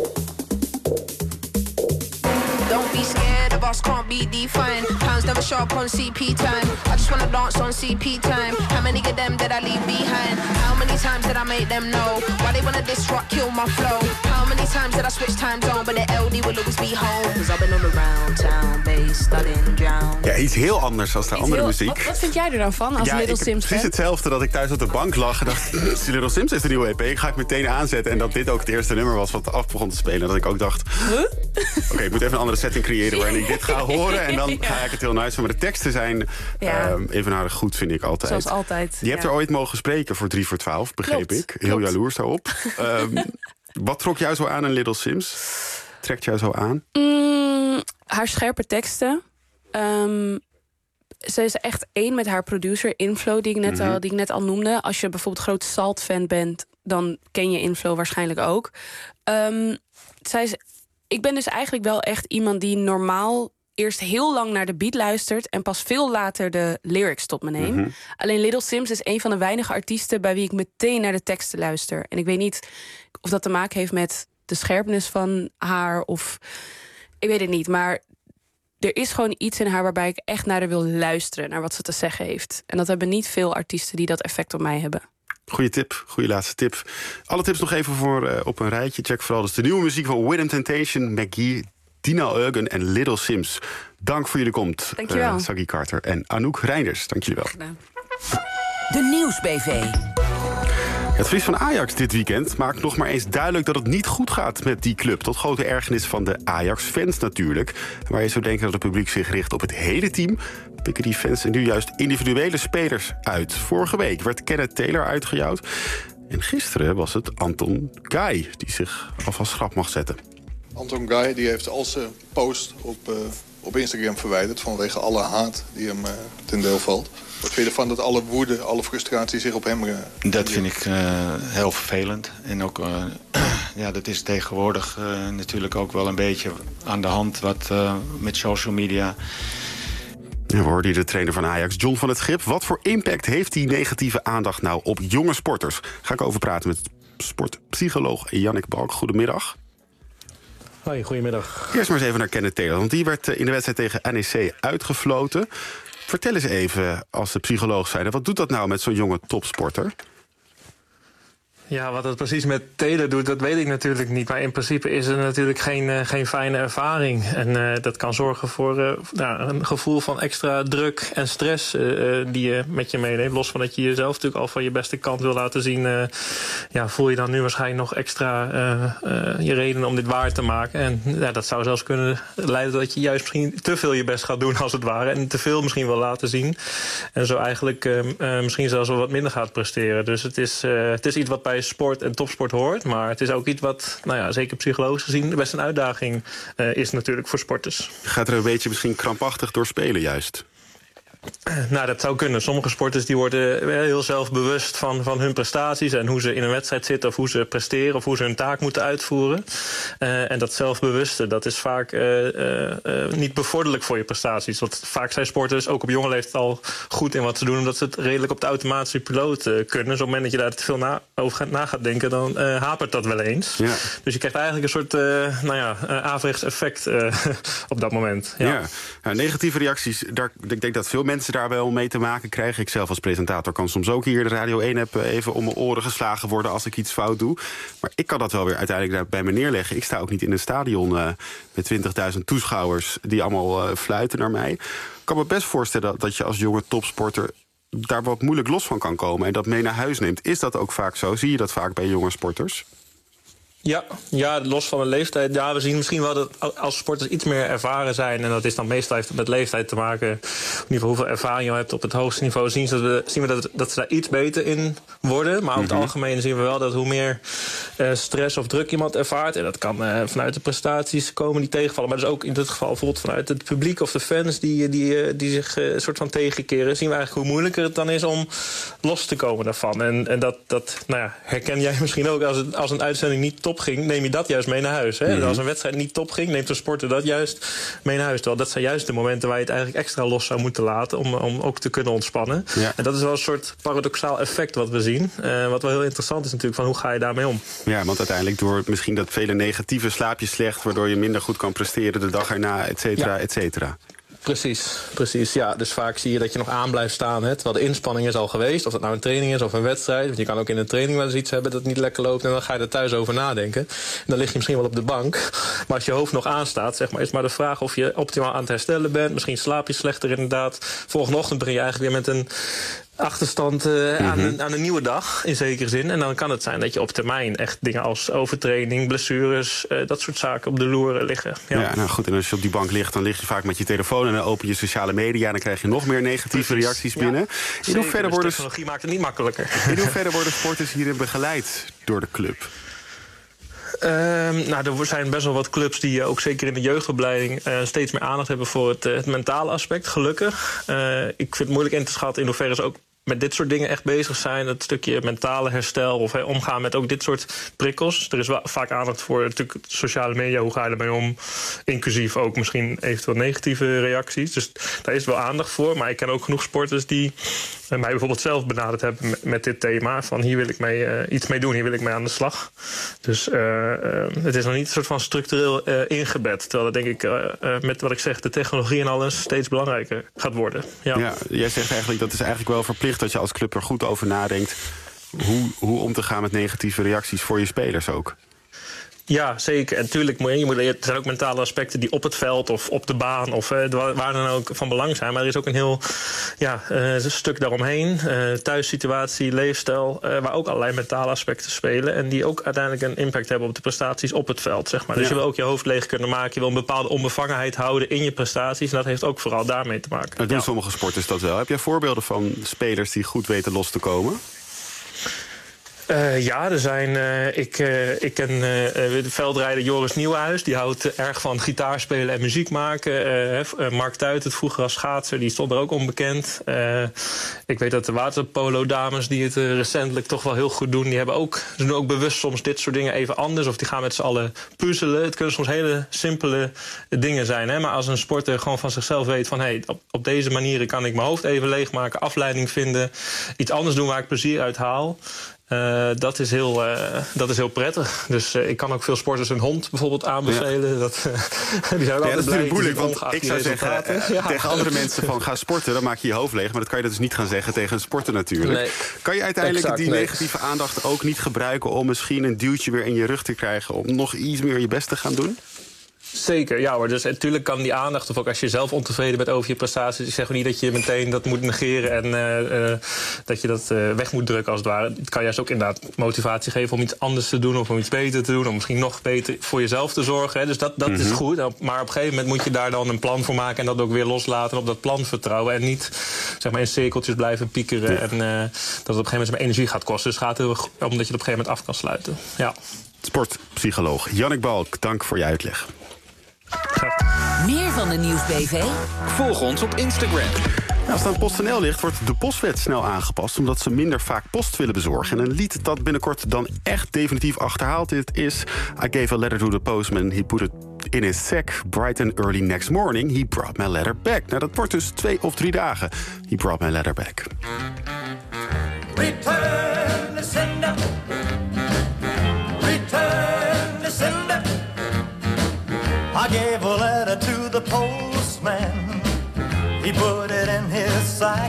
Don't be scared of us, can't be defined. Pounds never show up on CP time. I just wanna dance on CP time. How many of them did I leave behind? How many times did I make them know why they wanna disrupt, kill my flow? How many times did I switch time zone, but the LD will always be home? Cause I've been all around town, bass, studying, drown. Ja, iets heel anders dan de andere muziek. Wat vind jij er dan van als Little Simz? Precies hetzelfde dat ik thuis op de bank lag en dacht, Little Simz is de nieuwe EP, ga ik meteen aanzetten. En dat dit ook het eerste nummer was wat af begon te spelen. En dat ik ook dacht, oké, ik moet even een andere setting creëren waarin ik dit ga horen. En dan ga ik het heel nice. Maar de teksten zijn evenaardig goed, vind ik altijd. Zoals altijd. Je hebt er ooit mogen spreken voor 3 voor 12, begreep ik. Heel jaloers daarop. Wat trok jou zo aan in Little Simz? Trekt jou zo aan? Haar scherpe teksten. Ze is echt één met haar producer Inflow, die ik net al noemde. Als je bijvoorbeeld groot Salt-fan bent, dan ken je Inflow waarschijnlijk ook. Ik ben dus eigenlijk wel echt iemand die normaal eerst heel lang naar de beat luistert en pas veel later de lyrics tot me neem. Alleen Little Simz is een van de weinige artiesten bij wie ik meteen naar de teksten luister. En ik weet niet of dat te maken heeft met de scherpnis van haar of ik weet het niet, maar er is gewoon iets in haar waarbij ik echt naar haar wil luisteren, naar wat ze te zeggen heeft. En dat hebben niet veel artiesten die dat effect op mij hebben. Goeie tip, goede laatste tip. Alle tips nog even voor op een rijtje. Check vooral dus de nieuwe muziek van Rhythm Temptation, McGee, Dina Eugen en Little Simz. Dank voor jullie komst. Dankjewel. Saggy Carter en Anouk Reinders. Dank jullie wel. De Nieuwsbv. Het verlies van Ajax dit weekend maakt nog maar eens duidelijk dat het niet goed gaat met die club. Tot grote ergernis van de Ajax-fans natuurlijk. Waar je zou denken dat het publiek zich richt op het hele team, pikken die fans nu juist individuele spelers uit. Vorige week werd Kenneth Taylor uitgejouwd. En gisteren was het Anton Guy die zich alvast schrap mag zetten. Anton Guy die heeft al zijn post op op Instagram verwijderd vanwege alle haat die hem ten deel valt. Wat vind je ervan dat alle woede, alle frustratie zich op hem... Dat vind ik heel vervelend. En ook, dat is tegenwoordig natuurlijk ook wel een beetje aan de hand wat met social media. Ja, we hoorden hier de trainer van Ajax, John van het Schip. Wat voor impact heeft die negatieve aandacht nou op jonge sporters? Ga ik over praten met sportpsycholoog Jannik Balk. Goedemiddag. Hoi, goedemiddag. Eerst maar eens even naar Kenneth Taylor, want die werd in de wedstrijd tegen NEC uitgefloten. Vertel eens even, als de psycholoog zijnde, wat doet dat nou met zo'n jonge topsporter? Ja, wat het precies met Taylor doet, dat weet ik natuurlijk niet. Maar in principe is het natuurlijk geen fijne ervaring. En dat kan zorgen voor een gevoel van extra druk en stress die je met je meeneemt. Los van dat je jezelf natuurlijk al van je beste kant wil laten zien. Voel je dan nu waarschijnlijk nog extra je reden om dit waar te maken. En dat zou zelfs kunnen leiden dat je juist misschien te veel je best gaat doen als het ware. En te veel misschien wil laten zien. En zo eigenlijk misschien zelfs wel wat minder gaat presteren. Dus het is iets wat bij sport en topsport hoort. Maar het is ook iets wat, zeker psychologisch gezien, best een uitdaging is natuurlijk voor sporters. Gaat er een beetje misschien krampachtig door spelen juist? Nou, dat zou kunnen. Sommige sporters die worden heel zelfbewust van hun prestaties en hoe ze in een wedstrijd zitten of hoe ze presteren of hoe ze hun taak moeten uitvoeren. En dat zelfbewuste, dat is vaak niet bevorderlijk voor je prestaties. Want vaak zijn sporters ook op jonge leeftijd al goed in wat ze doen, omdat ze het redelijk op de automatische piloot kunnen. Dus op het moment dat je daar te veel over na gaat denken, dan hapert dat wel eens. Ja. Dus je krijgt eigenlijk een soort averechts effect op dat moment. Ja. Negatieve reacties, ik denk dat veel mensen daar wel mee te maken krijgen. Ik zelf als presentator kan soms ook hier de Radio 1-app even om mijn oren geslagen worden als ik iets fout doe. Maar ik kan dat wel weer uiteindelijk bij me neerleggen. Ik sta ook niet in een stadion met 20.000 toeschouwers die allemaal fluiten naar mij. Ik kan me best voorstellen dat je als jonge topsporter daar wat moeilijk los van kan komen en dat mee naar huis neemt. Is dat ook vaak zo? Zie je dat vaak bij jonge sporters? Ja, los van de leeftijd. Ja, we zien misschien wel dat als sporters iets meer ervaren zijn, en dat is dan meestal heeft met leeftijd te maken, in ieder geval hoeveel ervaring je hebt op het hoogste niveau, zien we dat ze daar iets beter in worden. Maar over het algemeen zien we wel dat hoe meer stress of druk iemand ervaart, en dat kan vanuit de prestaties komen die tegenvallen, maar dus ook in dit geval bijvoorbeeld vanuit het publiek of de fans die zich een soort van tegenkeren, zien we eigenlijk hoe moeilijker het dan is om los te komen daarvan. En dat herken jij misschien ook als een uitzending niet top ging, neem je dat juist mee naar huis. Hè? Als een wedstrijd niet top ging, neemt een sporter dat juist mee naar huis. Terwijl dat zijn juist de momenten waar je het eigenlijk extra los zou moeten laten om ook te kunnen ontspannen. Ja. En dat is wel een soort paradoxaal effect wat we zien. Wat wel heel interessant is natuurlijk, van hoe ga je daarmee om? Ja, want uiteindelijk door misschien dat vele negatieve slaap je slecht, waardoor je minder goed kan presteren de dag erna, et cetera, et cetera. Precies. Ja, dus vaak zie je dat je nog aan blijft staan. Terwijl de inspanning is al geweest. Of dat nou een training is of een wedstrijd. Want je kan ook in een training wel eens iets hebben dat niet lekker loopt. En dan ga je er thuis over nadenken. En dan lig je misschien wel op de bank. Maar als je hoofd nog aanstaat, zeg maar, is maar de vraag of je optimaal aan het herstellen bent. Misschien slaap je slechter inderdaad. Volgende ochtend begin je eigenlijk weer met een achterstand aan een nieuwe dag, in zekere zin. En dan kan het zijn dat je op termijn echt dingen als overtraining, blessures, dat soort zaken op de loer liggen. Ja, nou goed, en als je op die bank ligt, dan lig je vaak met je telefoon en dan open je sociale media en dan krijg je nog meer negatieve reacties binnen. Ja, in hoeverre worden technologie maakt het niet makkelijker. In hoeverre worden sporters hierin begeleid door de club? Er zijn best wel wat clubs die ook zeker in de jeugdopleiding steeds meer aandacht hebben voor het mentale aspect, gelukkig. Ik vind het moeilijk in te schatten in hoeverre ze ook met dit soort dingen echt bezig zijn. Het stukje mentale herstel of omgaan met ook dit soort prikkels. Er is wel vaak aandacht voor natuurlijk sociale media. Hoe ga je ermee om? Inclusief ook misschien eventueel negatieve reacties. Dus daar is wel aandacht voor. Maar ik ken ook genoeg sporters die mij bijvoorbeeld zelf benaderd hebben met dit thema. Van hier wil ik iets mee doen, hier wil ik mee aan de slag. Dus het is nog niet een soort van structureel ingebed. Terwijl dat denk ik met wat ik zeg, de technologie en alles steeds belangrijker gaat worden. Ja, jij zegt eigenlijk dat is eigenlijk wel verplicht dat je als club er goed over nadenkt hoe om te gaan met negatieve reacties voor je spelers ook. Ja, zeker. En natuurlijk er zijn ook mentale aspecten die op het veld of op de baan of waar dan ook van belang zijn. Maar er is ook een heel stuk daaromheen. Thuissituatie, leefstijl, waar ook allerlei mentale aspecten spelen. En die ook uiteindelijk een impact hebben op de prestaties op het veld, zeg maar. Dus je wil ook je hoofd leeg kunnen maken. Je wil een bepaalde onbevangenheid houden in je prestaties. En dat heeft ook vooral daarmee te maken. Dat doen sommige sporters dat wel. Heb jij voorbeelden van spelers die goed weten los te komen? Ja, er zijn. Ik ken de veldrijder Joris Nieuwenhuis. Die houdt erg van gitaar spelen en muziek maken. Mark Tuit, het vroeger als schaatser, die stond er ook onbekend. Ik weet dat de waterpolo-dames die het recentelijk toch wel heel goed doen, die hebben ze doen ook bewust soms dit soort dingen even anders. Of die gaan met z'n allen puzzelen. Het kunnen soms hele simpele dingen zijn. Hè? Maar als een sporter gewoon van zichzelf weet van op deze manieren kan ik mijn hoofd even leegmaken, afleiding vinden, iets anders doen waar ik plezier uit haal. Dat is heel prettig. Dus ik kan ook veel sporters een hond bijvoorbeeld aanbevelen. Ja. Die zijn dat is natuurlijk moeilijk, want ik zou zeggen tegen andere mensen van ga sporten, dan maak je je hoofd leeg. Maar dat kan je dus niet gaan zeggen tegen een sporter natuurlijk. Nee. Kan je uiteindelijk die negatieve aandacht ook niet gebruiken om misschien een duwtje weer in je rug te krijgen om nog iets meer je best te gaan doen? Zeker, ja hoor. Dus natuurlijk kan die aandacht, of ook als je zelf ontevreden bent over je prestaties, ik zeg niet dat je meteen dat moet negeren en dat je dat weg moet drukken als het ware. Het kan juist ook inderdaad motivatie geven om iets anders te doen of om iets beter te doen, om misschien nog beter voor jezelf te zorgen. Hè. Dus dat is goed. Maar op een gegeven moment moet je daar dan een plan voor maken en dat ook weer loslaten en op dat plan vertrouwen en niet zeg maar in cirkeltjes blijven piekeren en dat het op een gegeven moment zijn energie gaat kosten. Dus het gaat heel erg om dat je het op een gegeven moment af kan sluiten. Ja. Sportpsycholoog Jannik Balk, dank voor je uitleg. Meer van de Nieuwsbv? Volg ons op Instagram. Als het aan PostNL ligt, wordt de postwet snel aangepast, omdat ze minder vaak post willen bezorgen. En een lied dat binnenkort dan echt definitief achterhaald is I gave a letter to the postman, he put it in his sack, bright and early next morning, he brought my letter back. Nou, dat wordt dus 2 of 3 dagen. He brought my letter back. Return the sender. Return the sender. I gave a letter to the postman. He put it in his sack.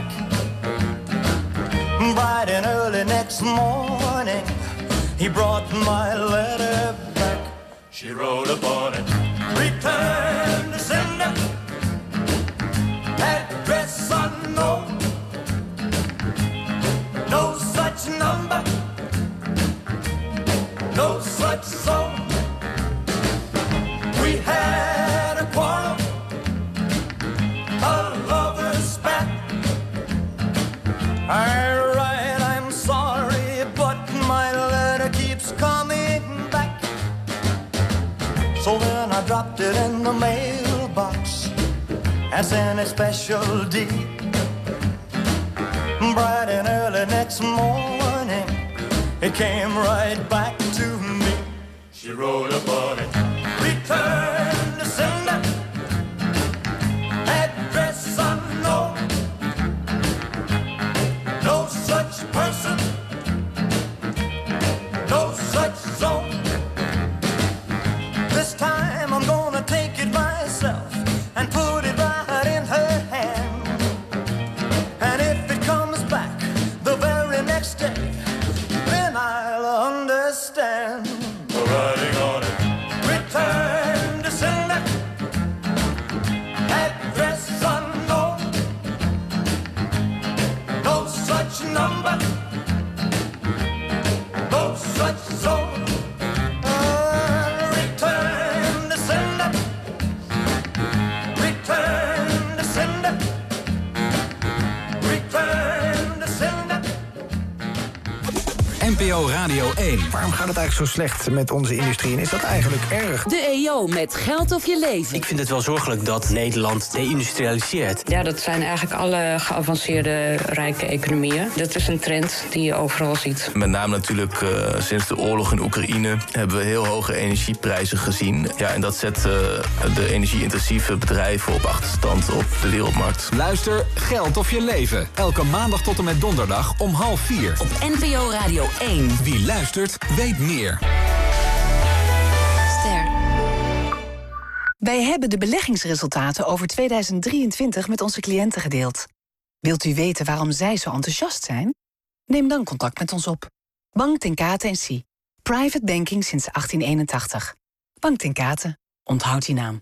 Bright and early next morning, he brought my letter back. She wrote upon it, return the sender. Address unknown. No such number. No such song. We had a quarrel, a lover's spat. Alright, I'm sorry, but my letter keeps coming back. So then I dropped it in the mailbox and sent a special deed. Bright and early next morning, it came right back to me. She wrote upon it, return the sender, address unknown. No such person, no such zone. This time I'm gonna take it myself and put it right in her hand. And if it comes back the very next day, then I'll understand. Writing on it, return to sender, address unknown. No such number, no such zone. Return to sender, return to sender, return to sender. NPO Radio 1. Waarom gaat het eigenlijk zo slecht met onze industrie en is dat eigenlijk erg? De EO met Geld of je leven. Ik vind het wel zorgelijk dat Nederland deindustrialiseert. Ja, dat zijn eigenlijk alle geavanceerde rijke economieën. Dat is een trend die je overal ziet. Met name natuurlijk sinds de oorlog in Oekraïne hebben we heel hoge energieprijzen gezien. Ja, en dat zet de energie-intensieve bedrijven op achterstand op de wereldmarkt. Luister Geld of je leven. Elke maandag tot en met donderdag om 3:30. Op NPO Radio 1. Wie luistert, weet meer. Ster. Wij hebben de beleggingsresultaten over 2023 met onze cliënten gedeeld. Wilt u weten waarom zij zo enthousiast zijn? Neem dan contact met ons op. Bank ten Kate & Cie. Private banking sinds 1881. Bank ten Kate. Onthoud die naam.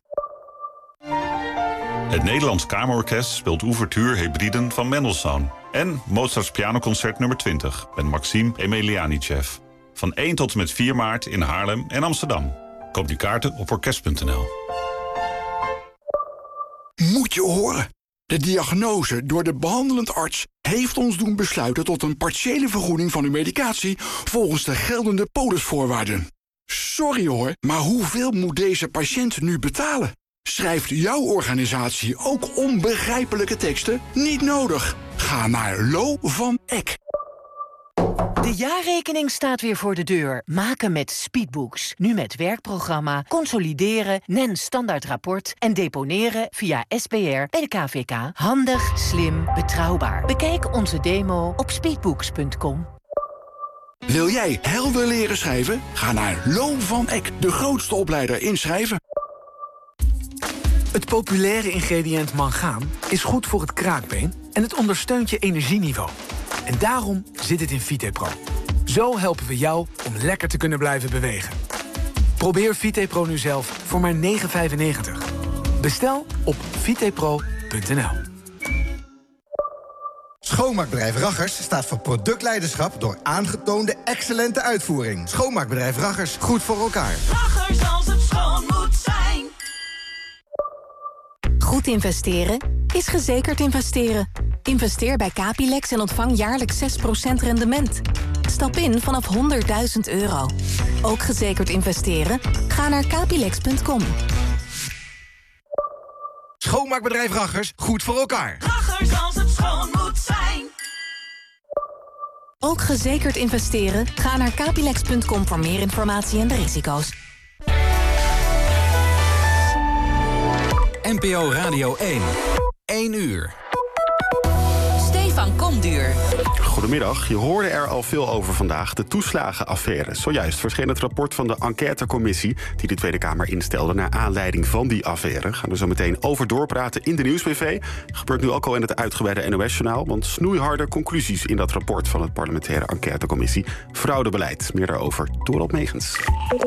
Het Nederlands Kamerorkest speelt Ouverture Hebriden van Mendelssohn en Mozarts Pianoconcert nummer 20 met Maxime Emelianichev. Van 1 tot en met 4 maart in Haarlem en Amsterdam. Koop nu kaarten op orkest.nl. Moet je horen. De diagnose door de behandelend arts heeft ons doen besluiten tot een partiële vergoeding van uw medicatie volgens de geldende polisvoorwaarden. Sorry hoor, maar hoeveel moet deze patiënt nu betalen? Schrijft jouw organisatie ook onbegrijpelijke teksten? Niet nodig. Ga naar Lo van Eck. De jaarrekening staat weer voor de deur. Maken met Speedbooks. Nu met werkprogramma, consolideren, NEN standaardrapport en deponeren via SPR bij de KVK. Handig, slim, betrouwbaar. Bekijk onze demo op speedbooks.com. Wil jij helder leren schrijven? Ga naar Lo van Eck, de grootste opleider in schrijven. Het populaire ingrediënt mangaan is goed voor het kraakbeen en het ondersteunt je energieniveau. En daarom zit het in VitePro. Zo helpen we jou om lekker te kunnen blijven bewegen. Probeer VitePro nu zelf voor maar €9,95. Bestel op vitepro.nl. Schoonmaakbedrijf Raggers staat voor productleiderschap door aangetoonde excellente uitvoering. Schoonmaakbedrijf Raggers, goed voor elkaar. Raggers als het schoon moet zijn. Goed investeren is gezekerd investeren. Investeer bij Capilex en ontvang jaarlijks 6% rendement. Stap in vanaf €100.000. Ook gezekerd investeren? Ga naar capilex.com. Schoonmaakbedrijf Raggers, goed voor elkaar. Raggers als het schoon moet zijn. Ook gezekerd investeren? Ga naar capilex.com voor meer informatie en de risico's. NPO Radio 1. 1 uur. Stefan Komduur. Goedemiddag, je hoorde er al veel over vandaag, de toeslagenaffaire. Zojuist verscheen het rapport van de enquêtecommissie die de Tweede Kamer instelde naar aanleiding van die affaire. Gaan we zo meteen over doorpraten in de Nieuwsbv. Gebeurt nu ook al in het uitgebreide NOS-journaal, want snoeiharde conclusies in dat rapport van het parlementaire enquêtecommissie fraudebeleid. Meer daarover, Dorot Megens.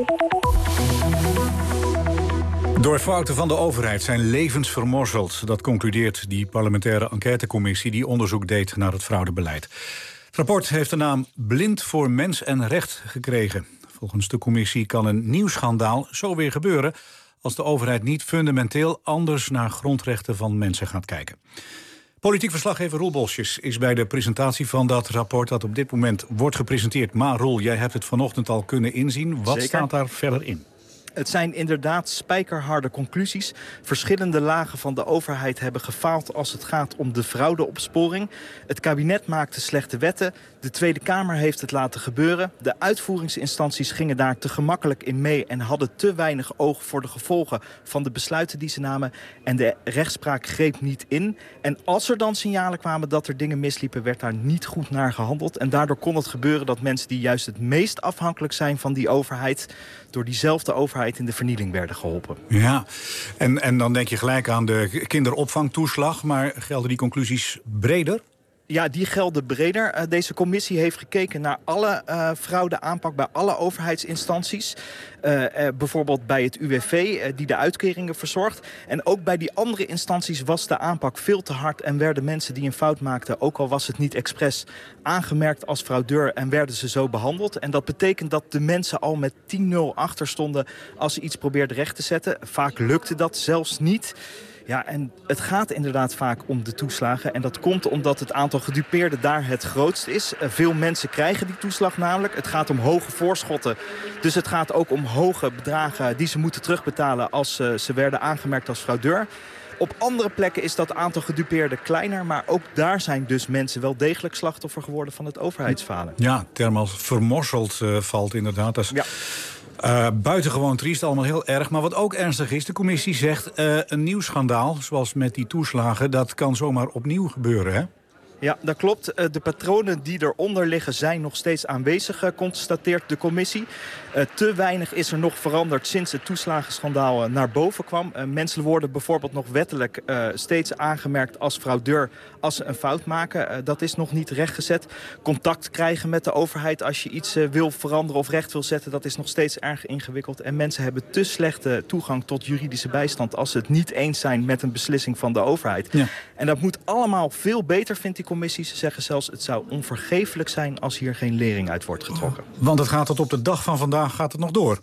Door fouten van de overheid zijn levens vermorzeld. Dat concludeert die parlementaire enquêtecommissie die onderzoek deed naar het fraudebeleid. Het rapport heeft de naam Blind voor Mens en Recht gekregen. Volgens de commissie kan een nieuw schandaal zo weer gebeuren als de overheid niet fundamenteel anders naar grondrechten van mensen gaat kijken. Politiek verslaggever Roel Bolsjes is bij de presentatie van dat rapport dat op dit moment wordt gepresenteerd. Maar Roel, jij hebt het vanochtend al kunnen inzien. Wat staat daar verder in? Het zijn inderdaad spijkerharde conclusies. Verschillende lagen van de overheid hebben gefaald als het gaat om de fraudeopsporing. Het kabinet maakte slechte wetten. De Tweede Kamer heeft het laten gebeuren. De uitvoeringsinstanties gingen daar te gemakkelijk in mee en hadden te weinig oog voor de gevolgen van de besluiten die ze namen. En de rechtspraak greep niet in. En als er dan signalen kwamen dat er dingen misliepen, werd daar niet goed naar gehandeld. En daardoor kon het gebeuren dat mensen die juist het meest afhankelijk zijn van die overheid, door diezelfde overheid in de vernieling werden geholpen. Ja, en dan denk je gelijk aan de kinderopvangtoeslag, maar gelden die conclusies breder? Ja, die gelden breder. Deze commissie heeft gekeken naar alle fraudeaanpak bij alle overheidsinstanties. Bijvoorbeeld bij het UWV, die de uitkeringen verzorgt. En ook bij die andere instanties was de aanpak veel te hard en werden mensen die een fout maakten, ook al was het niet expres, aangemerkt als fraudeur en werden ze zo behandeld. En dat betekent dat de mensen al met 10-0 achter stonden als ze iets probeerden recht te zetten. Vaak lukte dat zelfs niet. Ja, en het gaat inderdaad vaak om de toeslagen. En dat komt omdat het aantal gedupeerden daar het grootst is. Veel mensen krijgen die toeslag namelijk. Het gaat om hoge voorschotten. Dus het gaat ook om hoge bedragen die ze moeten terugbetalen als ze werden aangemerkt als fraudeur. Op andere plekken is dat aantal gedupeerden kleiner. Maar ook daar zijn dus mensen wel degelijk slachtoffer geworden van het overheidsfalen. Ja, term als vermorzeld valt inderdaad. Dat is... Ja. Buitengewoon triest, allemaal heel erg. Maar wat ook ernstig is, de commissie zegt een nieuw schandaal, zoals met die toeslagen, dat kan zomaar opnieuw gebeuren, hè? Ja, dat klopt. De patronen die eronder liggen zijn nog steeds aanwezig, constateert de commissie. Te weinig is er nog veranderd sinds het toeslagenschandaal naar boven kwam. Mensen worden bijvoorbeeld nog wettelijk steeds aangemerkt als fraudeur als ze een fout maken. Dat is nog niet rechtgezet. Contact krijgen met de overheid als je iets wil veranderen of recht wil zetten, dat is nog steeds erg ingewikkeld. En mensen hebben te slechte toegang tot juridische bijstand als ze het niet eens zijn met een beslissing van de overheid. Ja. En dat moet allemaal veel beter, vindt die commissie. Ze zeggen zelfs, het zou onvergeeflijk zijn als hier geen lering uit wordt getrokken. Want het gaat tot op de dag van vandaag gaat het nog door.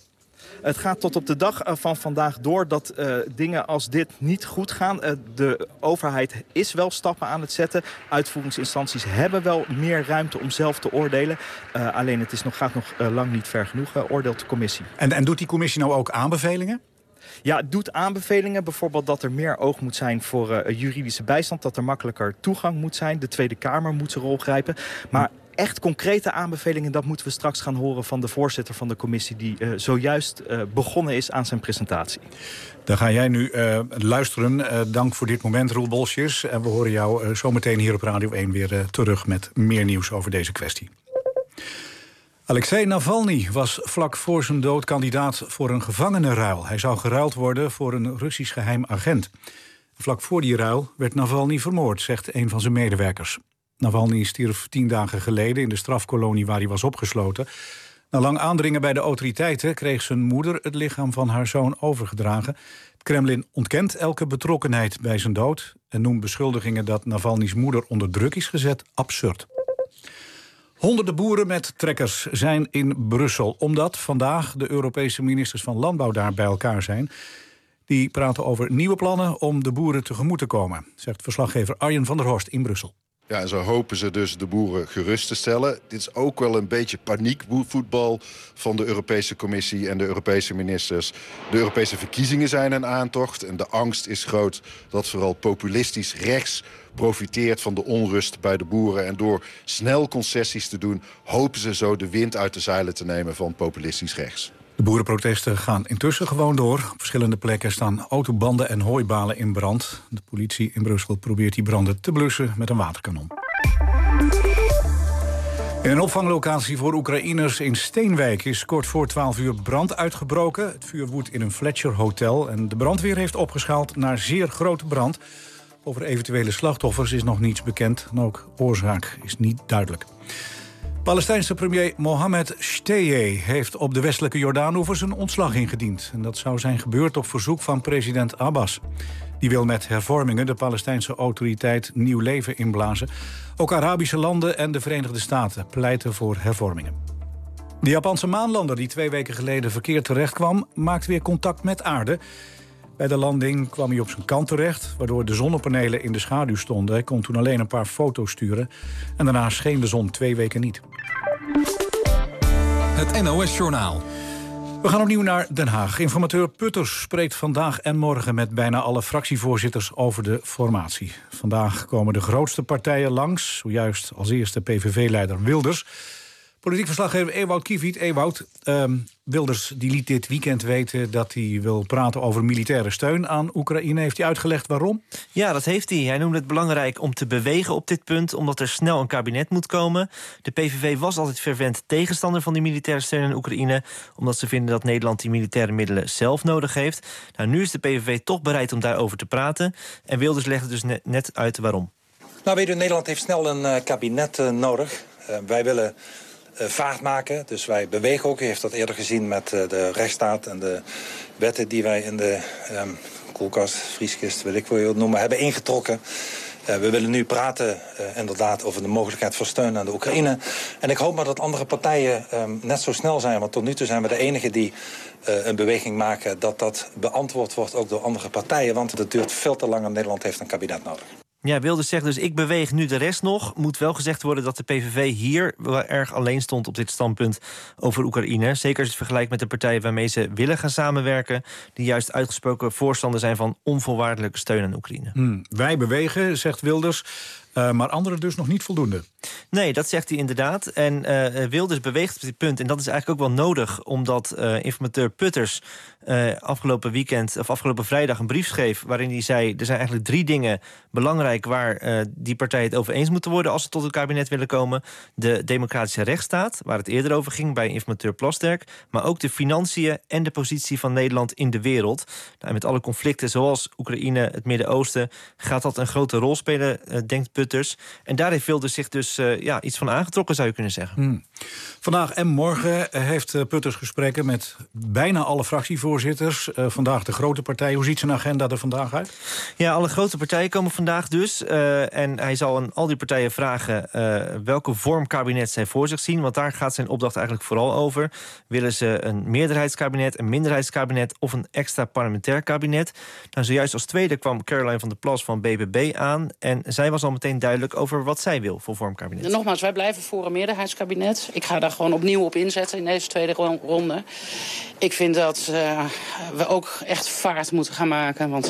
Het gaat tot op de dag van vandaag door dat dingen als dit niet goed gaan. De overheid is wel stappen aan het zetten. Uitvoeringsinstanties hebben wel meer ruimte om zelf te oordelen. Alleen het gaat nog lang niet ver genoeg, oordeelt de commissie. En doet die commissie nou ook aanbevelingen? Ja, het doet aanbevelingen. Bijvoorbeeld dat er meer oog moet zijn voor juridische bijstand. Dat er makkelijker toegang moet zijn. De Tweede Kamer moet zijn rol grijpen. Maar echt concrete aanbevelingen, dat moeten we straks gaan horen van de voorzitter van de commissie die zojuist begonnen is aan zijn presentatie. Dan ga jij nu luisteren. Dank voor dit moment, Roel Bolsjes. En we horen jou zometeen hier op Radio 1 weer terug met meer nieuws over deze kwestie. Alexei Navalny was vlak voor zijn dood kandidaat voor een gevangenenruil. Hij zou geruild worden voor een Russisch geheim agent. Vlak voor die ruil werd Navalny vermoord, zegt een van zijn medewerkers. Navalny stierf 10 dagen geleden in de strafkolonie waar hij was opgesloten. Na lang aandringen bij de autoriteiten kreeg zijn moeder het lichaam van haar zoon overgedragen. Het Kremlin ontkent elke betrokkenheid bij zijn dood en noemt beschuldigingen dat Navalny's moeder onder druk is gezet absurd. Honderden boeren met trekkers zijn in Brussel, omdat vandaag de Europese ministers van Landbouw daar bij elkaar zijn. Die praten over nieuwe plannen om de boeren tegemoet te komen, zegt verslaggever Arjen van der Horst in Brussel. Ja, en zo hopen ze dus de boeren gerust te stellen. Dit is ook wel een beetje paniekvoetbal van de Europese Commissie en de Europese ministers. De Europese verkiezingen zijn in aantocht en de angst is groot dat vooral populistisch rechts profiteert van de onrust bij de boeren. En door snel concessies te doen, hopen ze zo de wind uit de zeilen te nemen van populistisch rechts. De boerenprotesten gaan intussen gewoon door. Op verschillende plekken staan autobanden en hooibalen in brand. De politie in Brussel probeert die branden te blussen met een waterkanon. In een opvanglocatie voor Oekraïners in Steenwijk is kort voor 12 uur brand uitgebroken. Het vuur woedt in een Fletcher Hotel en de brandweer heeft opgeschaald naar zeer grote brand. Over eventuele slachtoffers is nog niets bekend en ook oorzaak is niet duidelijk. Palestijnse premier Mohammed Shteye heeft op de westelijke Jordaanoever zijn ontslag ingediend. En dat zou zijn gebeurd op verzoek van president Abbas. Die wil met hervormingen de Palestijnse autoriteit nieuw leven inblazen. Ook Arabische landen en de Verenigde Staten pleiten voor hervormingen. De Japanse maanlander die 2 weken geleden verkeerd terecht kwam, maakt weer contact met aarde. Bij de landing kwam hij op zijn kant terecht, waardoor de zonnepanelen in de schaduw stonden. Hij kon toen alleen een paar foto's sturen. En daarna scheen de zon 2 weken niet. Het NOS-journaal. We gaan opnieuw naar Den Haag. Informateur Putters spreekt vandaag en morgen met bijna alle fractievoorzitters over de formatie. Vandaag komen de grootste partijen langs, zojuist als eerste PVV-leider Wilders. Politiek verslaggever Ewout Kiewiet. Ewout, Wilders die liet dit weekend weten dat hij wil praten over militaire steun aan Oekraïne. Heeft hij uitgelegd waarom? Ja, dat heeft hij. Hij noemde het belangrijk om te bewegen op dit punt, omdat er snel een kabinet moet komen. De PVV was altijd fervent tegenstander van die militaire steun aan Oekraïne, omdat ze vinden dat Nederland die militaire middelen zelf nodig heeft. Nou, nu is de PVV toch bereid om daarover te praten. En Wilders legde dus net uit waarom. Nou, weet u, Nederland heeft snel een kabinet nodig. Wij willen vaart maken. Dus wij bewegen ook. U heeft dat eerder gezien met de rechtsstaat en de wetten die wij in de koelkast, vrieskist, weet ik hoe je het noemen, hebben ingetrokken. We willen nu praten inderdaad over de mogelijkheid voor steun aan de Oekraïne. En ik hoop maar dat andere partijen net zo snel zijn. Want tot nu toe zijn we de enige die een beweging maken dat beantwoord wordt ook door andere partijen. Want het duurt veel te lang en Nederland heeft een kabinet nodig. Ja, Wilders zegt dus, ik beweeg nu de rest nog. Moet wel gezegd worden dat de PVV hier wel erg alleen stond op dit standpunt over Oekraïne. Zeker als je het vergelijkt met de partijen waarmee ze willen gaan samenwerken, die juist uitgesproken voorstander zijn van onvoorwaardelijke steun aan Oekraïne. Wij bewegen, zegt Wilders, maar anderen dus nog niet voldoende. Nee, dat zegt hij inderdaad. En Wilders beweegt op dit punt. En dat is eigenlijk ook wel nodig, omdat informateur Putters afgelopen vrijdag een brief schreef waarin hij zei, er zijn eigenlijk 3 dingen belangrijk waar die partijen het over eens moeten worden als ze tot het kabinet willen komen. De democratische rechtsstaat, waar het eerder over ging bij informateur Plasterk, maar ook de financiën en de positie van Nederland in de wereld. Nou, met alle conflicten zoals Oekraïne, het Midden-Oosten, gaat dat een grote rol spelen, denkt Putters. En daar heeft Wilders zich dus iets van aangetrokken, zou je kunnen zeggen. Vandaag en morgen heeft Putters gesprekken met bijna alle fractievoorzitters. Vandaag de grote partij. Hoe ziet zijn agenda er vandaag uit? Ja, alle grote partijen komen vandaag dus. En hij zal aan al die partijen vragen welke vorm kabinet zij voor zich zien. Want daar gaat zijn opdracht eigenlijk vooral over. Willen ze een meerderheidskabinet, een minderheidskabinet of een extra parlementair kabinet? Nou, zojuist als tweede kwam Caroline van der Plas van BBB aan. En zij was al meteen duidelijk over wat zij wil voor vormkabinet. En nogmaals, wij blijven voor een meerderheidskabinet. Ik ga daar gewoon opnieuw op inzetten in deze tweede ronde. Ik vind dat we ook echt vaart moeten gaan maken. Want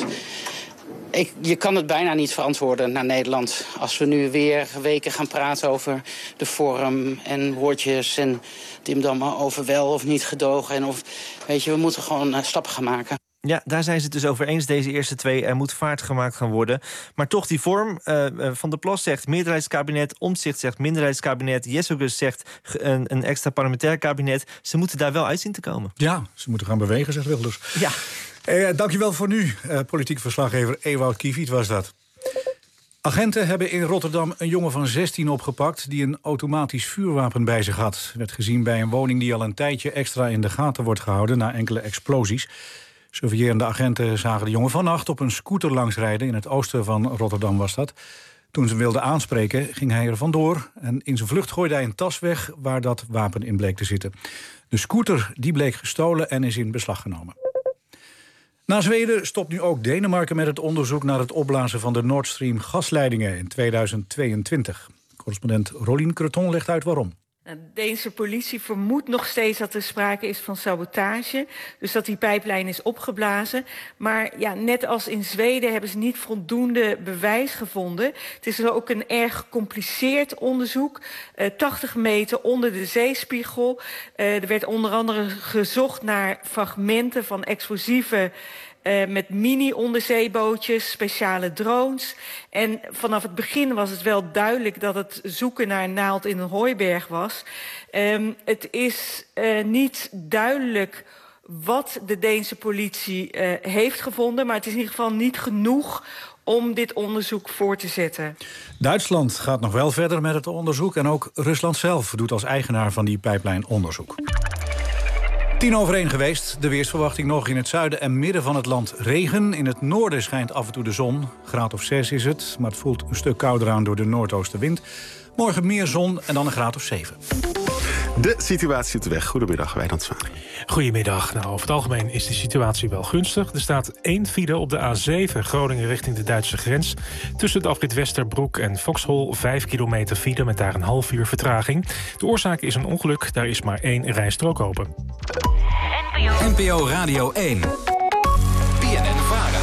je kan het bijna niet verantwoorden naar Nederland. Als we nu weer weken gaan praten over de vorm en woordjes en dimdammen over wel of niet gedogen. En weet je, we moeten gewoon stappen gaan maken. Ja, daar zijn ze het dus over eens, deze eerste twee. Er moet vaart gemaakt gaan worden. Maar toch die vorm. Van der Plas zegt meerderheidskabinet. Omtzigt zegt minderheidskabinet. Jessegus zegt een extra parlementair kabinet. Ze moeten daar wel uit zien te komen. Ja, ze moeten gaan bewegen, zegt Wilders. Ja. Dankjewel voor nu. Politiek verslaggever Ewout Kieviet was dat. Agenten hebben in Rotterdam een jongen van 16 opgepakt die een automatisch vuurwapen bij zich had. Werd gezien bij een woning die al een tijdje extra in de gaten wordt gehouden na enkele explosies. Surveillerende agenten zagen de jongen vannacht op een scooter langsrijden. In het oosten van Rotterdam was dat. Toen ze hem wilden aanspreken, ging hij er vandoor. En in zijn vlucht gooide hij een tas weg waar dat wapen in bleek te zitten. De scooter die bleek gestolen en is in beslag genomen. Na Zweden stopt nu ook Denemarken met het onderzoek naar het opblazen van de Nord Stream gasleidingen in 2022. Correspondent Rolien Creton legt uit waarom. De Deense politie vermoedt nog steeds dat er sprake is van sabotage. Dus dat die pijplijn is opgeblazen. Maar ja, net als in Zweden hebben ze niet voldoende bewijs gevonden. Het is ook een erg gecompliceerd onderzoek. 80 meter onder de zeespiegel. Er werd onder andere gezocht naar fragmenten van explosieven met mini-onderzeebootjes, speciale drones. En vanaf het begin was het wel duidelijk dat het zoeken naar een naald in een hooiberg was. Het is niet duidelijk wat de Deense politie heeft gevonden, maar het is in ieder geval niet genoeg om dit onderzoek voor te zetten. Duitsland gaat nog wel verder met het onderzoek en ook Rusland zelf doet als eigenaar van die pijplijn onderzoek. 10:10 geweest. De weersverwachting nog in het zuiden en midden van het land regen. In het noorden schijnt af en toe de zon. Graad of 6 is het, maar het voelt een stuk kouder aan door de noordoostenwind. Morgen meer zon en dan een graad of 7. De situatie op de weg. Goedemiddag, Wijnand Zwaan. Goedemiddag. Nou, over het algemeen is de situatie wel gunstig. Er staat 1 file op de A7 Groningen richting de Duitse grens. Tussen het afrit Westerbroek en Foxhol 5 kilometer file met daar een half uur vertraging. De oorzaak is een ongeluk, daar is maar 1 rijstrook open. NPO Radio 1. BNN-VARA.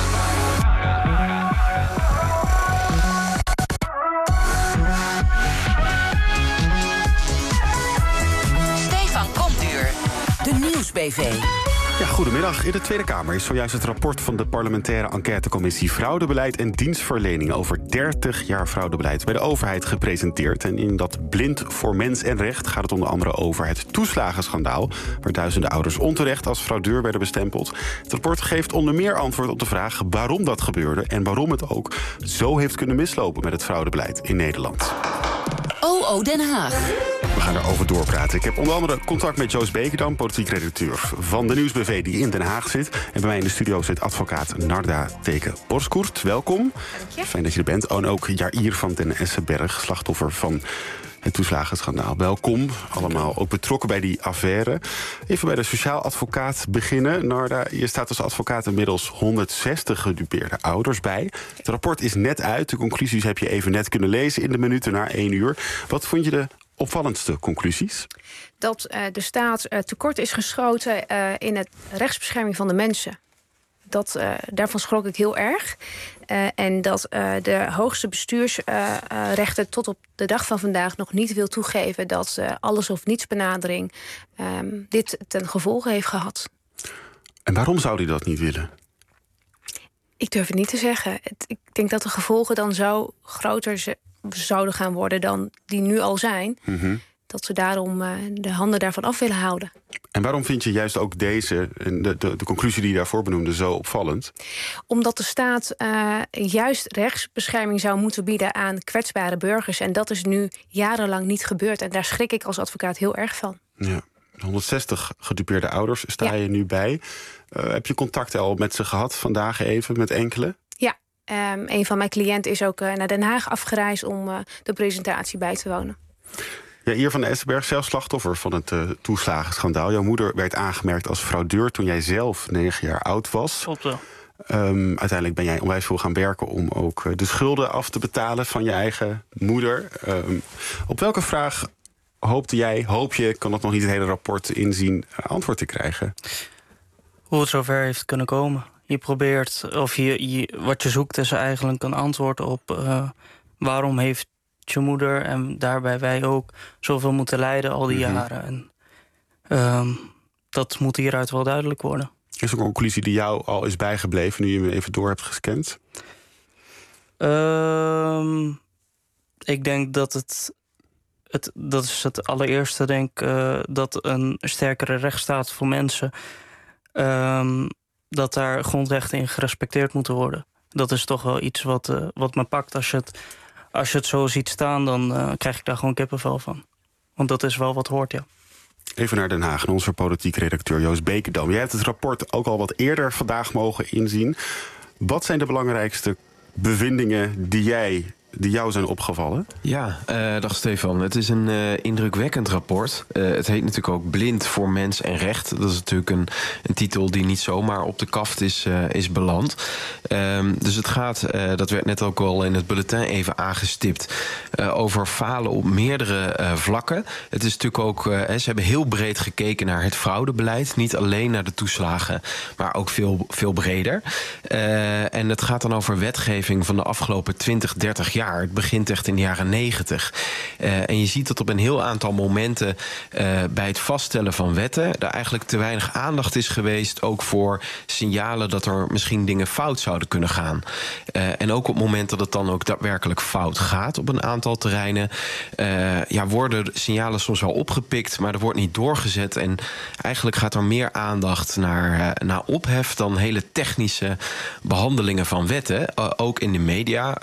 Stefan Komduur. De Nieuwsbv. Ja, goedemiddag. In de Tweede Kamer is zojuist het rapport van de parlementaire enquêtecommissie Fraudebeleid en Dienstverlening over 30 jaar fraudebeleid bij de overheid gepresenteerd. En in dat Blind voor Mens en Recht gaat het onder andere over het toeslagenschandaal, waar duizenden ouders onterecht als fraudeur werden bestempeld. Het rapport geeft onder meer antwoord op de vraag waarom dat gebeurde en waarom het ook zo heeft kunnen mislopen met het fraudebeleid in Nederland. OO Den Haag. We gaan erover doorpraten. Ik heb onder andere contact met Joost Beekerdam, politiek redacteur van de Nieuwsbv die in Den Haag zit. En bij mij in de studio zit advocaat Narda Teke-Borskoert. Welkom. Fijn dat je er bent. En ook Jair van den Essenberg, slachtoffer van het toeslagenschandaal. Welkom. Allemaal ook betrokken bij die affaire. Even bij de sociaal advocaat beginnen. Narda, je staat als advocaat inmiddels 160 gedupeerde ouders bij. Het rapport is net uit. De conclusies heb je even net kunnen lezen in de minuten na 1 uur. Wat vond je de opvallendste conclusies? Dat de staat tekort is geschoten in het rechtsbescherming van de mensen. Daarvan schrok ik heel erg. En dat de hoogste bestuursrechter tot op de dag van vandaag nog niet wil toegeven dat alles of niets benadering dit ten gevolge heeft gehad. En waarom zou hij dat niet willen? Ik durf het niet te zeggen. Ik denk dat de gevolgen dan zo groter zouden gaan worden dan die nu al zijn. Mm-hmm. dat ze daarom de handen daarvan af willen houden. En waarom vind je juist ook deze, de conclusie die je daarvoor benoemde, zo opvallend? Omdat de staat juist rechtsbescherming zou moeten bieden aan kwetsbare burgers. En dat is nu jarenlang niet gebeurd. En daar schrik ik als advocaat heel erg van. Ja. 160 gedupeerde ouders sta je nu bij. Heb je contact al met ze gehad vandaag even, met enkele? Ja, een van mijn cliënten is ook naar Den Haag afgereisd om de presentatie bij te wonen. Ja, Ier van Essenberg, zelf slachtoffer van het toeslagenschandaal. Jouw moeder werd aangemerkt als fraudeur toen jij zelf 9 jaar oud was. Klopt wel. Uiteindelijk ben jij onwijs veel gaan werken om ook de schulden af te betalen van je eigen moeder. Op welke vraag hoop je, kan dat nog niet het hele rapport inzien, antwoord te krijgen? Hoe het zover heeft kunnen komen. Je probeert, of wat je zoekt is eigenlijk een antwoord op waarom heeft je moeder en daarbij wij ook zoveel moeten lijden al die jaren. En dat moet hieruit wel duidelijk worden. Is er een conclusie die jou al is bijgebleven nu je me even door hebt gescand? Ik denk dat dat is het allereerste, dat een sterkere rechtsstaat voor mensen, dat daar grondrechten in gerespecteerd moeten worden. Dat is toch wel iets wat me pakt. Als je het zo ziet staan, dan krijg ik daar gewoon kippenvel van. Want dat is wel wat hoort, ja. Even naar Den Haag, onze politiek redacteur Joost Beekendam. Jij hebt het rapport ook al wat eerder vandaag mogen inzien. Wat zijn de belangrijkste bevindingen die jou zijn opgevallen? Ja, dag Stefan. Het is een indrukwekkend rapport. Het heet natuurlijk ook Blind voor Mens en Recht. Dat is natuurlijk een titel die niet zomaar op de kaft is beland. Dus het gaat, dat werd net ook al in het bulletin even aangestipt, over falen op meerdere vlakken. Het is natuurlijk ook, ze hebben heel breed gekeken naar het fraudebeleid. Niet alleen naar de toeslagen, maar ook veel breder. En het gaat dan over wetgeving van de afgelopen 20-30 jaar. Het begint echt in de jaren 90. En je ziet dat op een heel aantal momenten bij het vaststellen van wetten er eigenlijk te weinig aandacht is geweest, ook voor signalen dat er misschien dingen fout zouden kunnen gaan. En ook op momenten dat het dan ook daadwerkelijk fout gaat op een aantal terreinen, worden signalen soms wel opgepikt, maar er wordt niet doorgezet. En eigenlijk gaat er meer aandacht naar ophef dan hele technische behandelingen van wetten. Ook in de media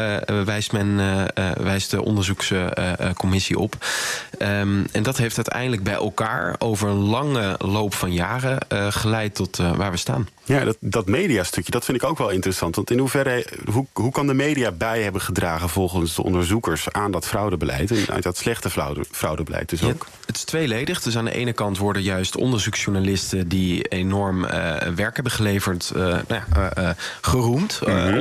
wijst de onderzoekscommissie op. En dat heeft uiteindelijk bij elkaar over een lange loop van jaren geleid tot waar we staan. Ja, dat mediastukje, dat vind ik ook wel interessant. Want in hoeverre, hoe kan de media bij hebben gedragen volgens de onderzoekers aan dat fraudebeleid en uit dat slechte fraudebeleid dus ook? Ja, het is tweeledig. Dus aan de ene kant worden juist onderzoeksjournalisten die enorm werk hebben geleverd, geroemd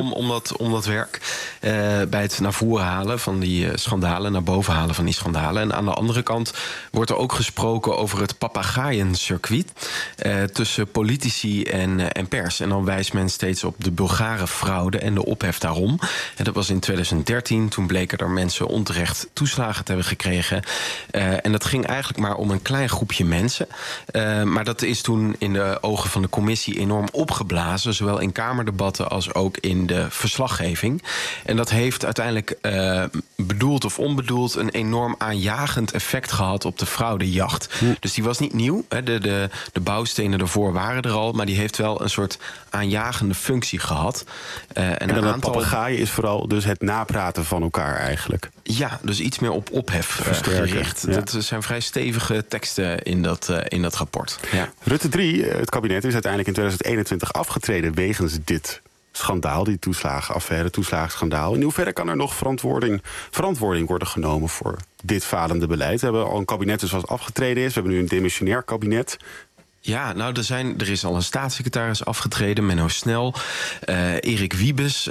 om dat werk. Bij het naar voren halen van die schandalen, naar boven halen van die schandalen. En aan de andere kant wordt er ook gesproken over het papegaaiencircuit tussen politici en pers. En dan wijst men steeds op de Bulgare fraude en de ophef daarom. En dat was in 2013. Toen bleken er mensen onterecht toeslagen te hebben gekregen. En dat ging eigenlijk maar om een klein groepje mensen. Maar dat is toen in de ogen van de commissie enorm opgeblazen, zowel in kamerdebatten als ook in de verslaggeving. En dat heeft uiteindelijk bedoeld of onbedoeld een enorm aanjagend effect gehad op de fraudejacht. Dus die was niet nieuw. De bouwstenen ervoor waren er al, maar die heeft wel een soort aanjagende functie gehad. En dan het papegaaien is vooral dus het napraten van elkaar eigenlijk. Ja, dus iets meer op ophef gericht. Ja. Dat zijn vrij stevige teksten in dat rapport. Ja. Rutte 3, het kabinet, is uiteindelijk in 2021 afgetreden wegens dit schandaal, die toeslagenaffaire, toeslagenschandaal. In hoeverre kan er nog verantwoording worden genomen voor dit falende beleid? We hebben al een kabinet dus wat afgetreden is. We hebben nu een demissionair kabinet. Ja, nou, er is al een staatssecretaris afgetreden, Menno Snel. Erik Wiebes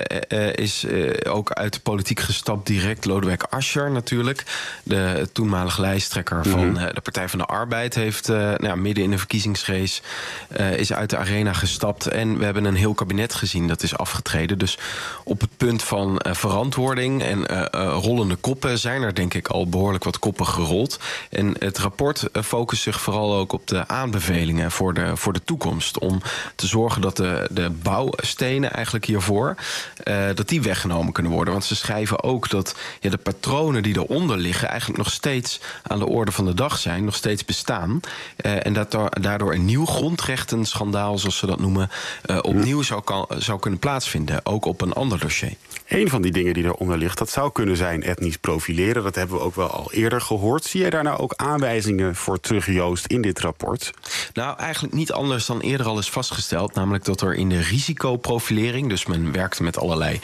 is ook uit de politiek gestapt direct. Lodewijk Asscher natuurlijk, de toenmalige lijsttrekker van de Partij van de Arbeid, heeft midden in de verkiezingsrace is uit de arena gestapt. En we hebben een heel kabinet gezien dat is afgetreden. Dus op het punt van verantwoording en rollende koppen zijn er denk ik al behoorlijk wat koppen gerold. En het rapport focust zich vooral ook op de aanbevelingen aanbevelingen voor de toekomst. Om te zorgen dat de bouwstenen eigenlijk hiervoor, dat die weggenomen kunnen worden. Want ze schrijven ook dat de patronen die eronder liggen eigenlijk nog steeds aan de orde van de dag zijn, nog steeds bestaan. En dat daardoor een nieuw grondrechtenschandaal, zoals ze dat noemen, opnieuw zou kunnen plaatsvinden. Ook op een ander dossier. Een van die dingen die eronder ligt, dat zou kunnen zijn etnisch profileren. Dat hebben we ook wel al eerder gehoord. Zie jij daar nou ook aanwijzingen voor terug, Joost, in dit rapport? Nou, eigenlijk niet anders dan eerder al is vastgesteld. Namelijk dat er in de risicoprofilering, dus men werkte met allerlei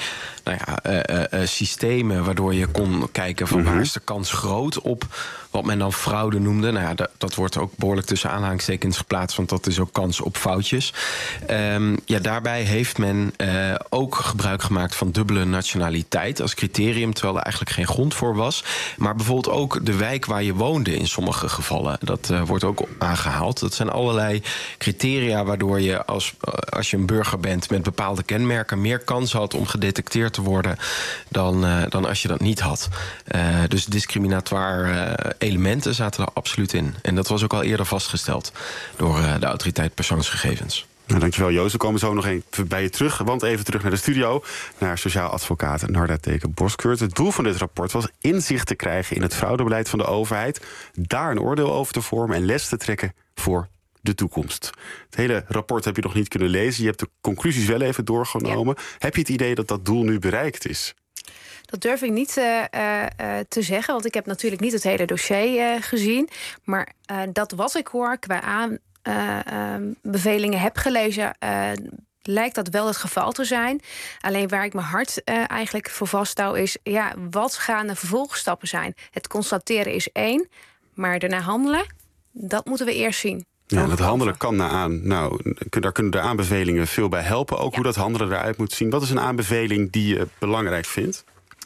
systemen waardoor je kon kijken van waar is de kans groot op wat men dan fraude noemde. Nou ja, dat wordt ook behoorlijk tussen aanhalingstekens geplaatst, want dat is ook kans op foutjes. Daarbij heeft men ook gebruik gemaakt van dubbele nationaliteit als criterium, terwijl er eigenlijk geen grond voor was. Maar bijvoorbeeld ook de wijk waar je woonde in sommige gevallen. Dat wordt ook aangehaald. Dat zijn allerlei criteria waardoor je als je een burger bent met bepaalde kenmerken meer kans had om gedetecteerd te worden dan als je dat niet had. Dus discriminatoire elementen zaten er absoluut in. En dat was ook al eerder vastgesteld door de autoriteit persoonsgegevens. Nou, dankjewel, Joost. We komen zo nog even bij je terug. Want even terug naar de studio. Naar sociaal advocaat Narda Teken-Boskurt. Het doel van dit rapport was inzicht te krijgen in het fraudebeleid van de overheid. Daar een oordeel over te vormen en les te trekken voor de toekomst. Het hele rapport heb je nog niet kunnen lezen. Je hebt de conclusies wel even doorgenomen. Ja. Heb je het idee dat dat doel nu bereikt is? Dat durf ik niet te zeggen, want ik heb natuurlijk niet het hele dossier gezien. Maar dat wat ik hoor qua bevelingen heb gelezen, lijkt dat wel het geval te zijn. Alleen waar ik mijn hart eigenlijk voor vasthoud is, wat gaan de vervolgstappen zijn? Het constateren is één, maar daarna handelen, dat moeten we eerst zien. Ja, dat handelen kan daar kunnen de aanbevelingen veel bij helpen. Ook hoe dat handelen eruit moet zien. Wat is een aanbeveling die je belangrijk vindt?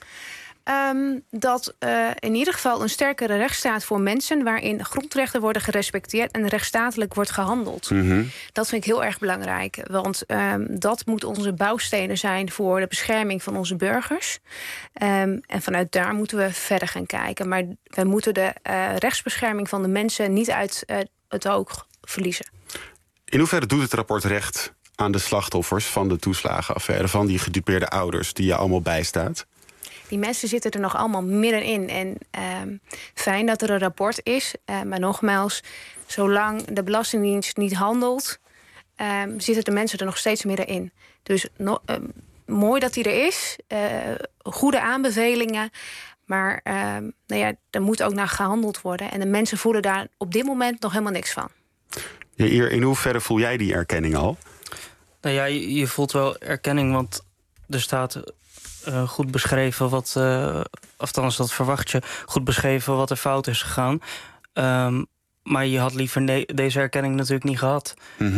Dat in ieder geval een sterkere rechtsstaat voor mensen, waarin grondrechten worden gerespecteerd en rechtsstatelijk wordt gehandeld. Dat vind ik heel erg belangrijk. Want dat moet onze bouwstenen zijn voor de bescherming van onze burgers. En vanuit daar moeten we verder gaan kijken. Maar we moeten de rechtsbescherming van de mensen niet uit het oog verliezen. In hoeverre doet het rapport recht aan de slachtoffers van de toeslagenaffaire, van die gedupeerde ouders die je allemaal bijstaat? Die mensen zitten er nog allemaal middenin. En fijn dat er een rapport is. Maar nogmaals, zolang de Belastingdienst niet handelt, zitten de mensen er nog steeds middenin. Dus mooi dat die er is. Goede aanbevelingen. Maar er moet ook naar gehandeld worden. En de mensen voelen daar op dit moment nog helemaal niks van. Jair, in hoeverre voel jij die erkenning al? Nou ja, je voelt wel erkenning, want er staat goed beschreven althans dat verwacht je, goed beschreven wat er fout is gegaan. Maar je had liever deze erkenning natuurlijk niet gehad.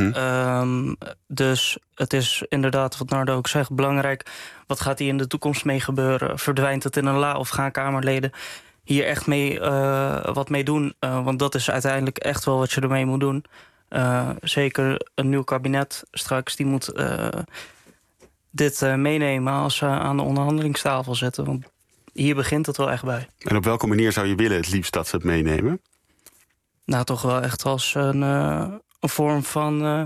Dus het is inderdaad, wat Narda ook zegt, belangrijk. Wat gaat hier in de toekomst mee gebeuren? Verdwijnt het in een la of gaan Kamerleden hier echt wat mee doen? Want dat is uiteindelijk echt wel wat je ermee moet doen. Zeker een nieuw kabinet straks, die moet dit meenemen als ze aan de onderhandelingstafel zetten. Want hier begint het wel echt bij. En op welke manier zou je willen het liefst dat ze het meenemen? Nou, toch wel echt als een vorm van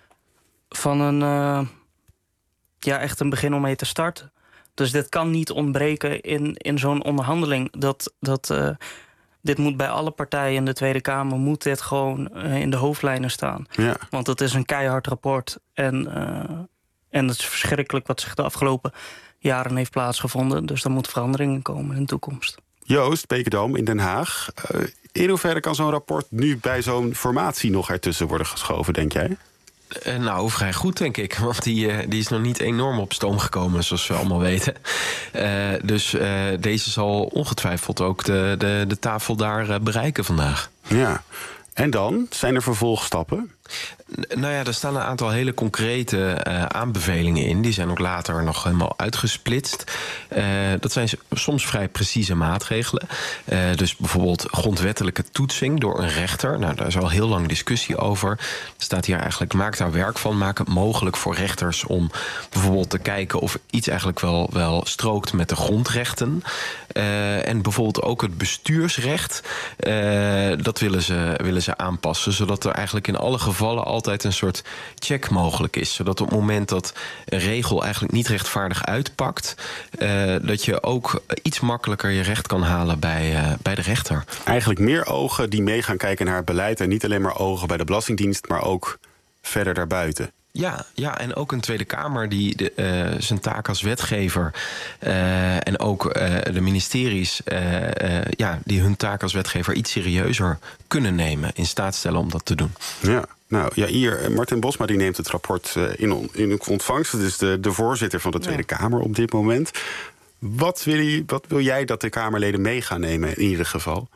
echt een begin om mee te starten. Dus dit kan niet ontbreken in zo'n onderhandeling. Dit moet bij alle partijen in de Tweede Kamer moet dit gewoon in de hoofdlijnen staan. Ja. Want het is een keihard rapport. En het is verschrikkelijk wat zich de afgelopen jaren heeft plaatsgevonden. Dus er moet veranderingen komen in de toekomst. Joost Beekendam in Den Haag. In hoeverre kan zo'n rapport nu bij zo'n formatie nog ertussen worden geschoven, denk jij? Nou, vrij goed, denk ik. Want die is nog niet enorm op stoom gekomen, zoals we allemaal weten. Dus deze zal ongetwijfeld ook de tafel daar bereiken vandaag. Ja. En dan? Zijn er vervolgstappen? Nou ja, er staan een aantal hele concrete aanbevelingen in. Die zijn ook later nog helemaal uitgesplitst. Dat zijn soms vrij precieze maatregelen. Dus bijvoorbeeld grondwettelijke toetsing door een rechter. Nou, daar is al heel lang discussie over. Er staat hier eigenlijk, maak daar werk van. Maak het mogelijk voor rechters om bijvoorbeeld te kijken of iets eigenlijk wel strookt met de grondrechten. En bijvoorbeeld ook het bestuursrecht. Dat willen ze aanpassen. Zodat er eigenlijk in alle gevallen altijd een soort check mogelijk is. Zodat op het moment dat een regel eigenlijk niet rechtvaardig uitpakt, dat je ook iets makkelijker je recht kan halen bij de rechter. Eigenlijk meer ogen die mee gaan kijken naar het beleid en niet alleen maar ogen bij de Belastingdienst, maar ook verder daarbuiten. Ja, en ook een Tweede Kamer die zijn taak als wetgever en ook de ministeries die hun taak als wetgever iets serieuzer kunnen nemen, in staat stellen om dat te doen. Ja. Nou ja, hier, Martin Bosma die neemt het rapport in ontvangst. Dat is de voorzitter van de Tweede Kamer op dit moment. Wat wil jij dat de Kamerleden mee gaan nemen in ieder geval?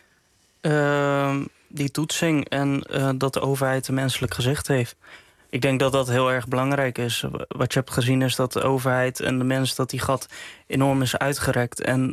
Die toetsing en dat de overheid een menselijk gezicht heeft. Ik denk dat dat heel erg belangrijk is. Wat je hebt gezien is dat de overheid en de mens, dat die gat enorm is uitgerekt. En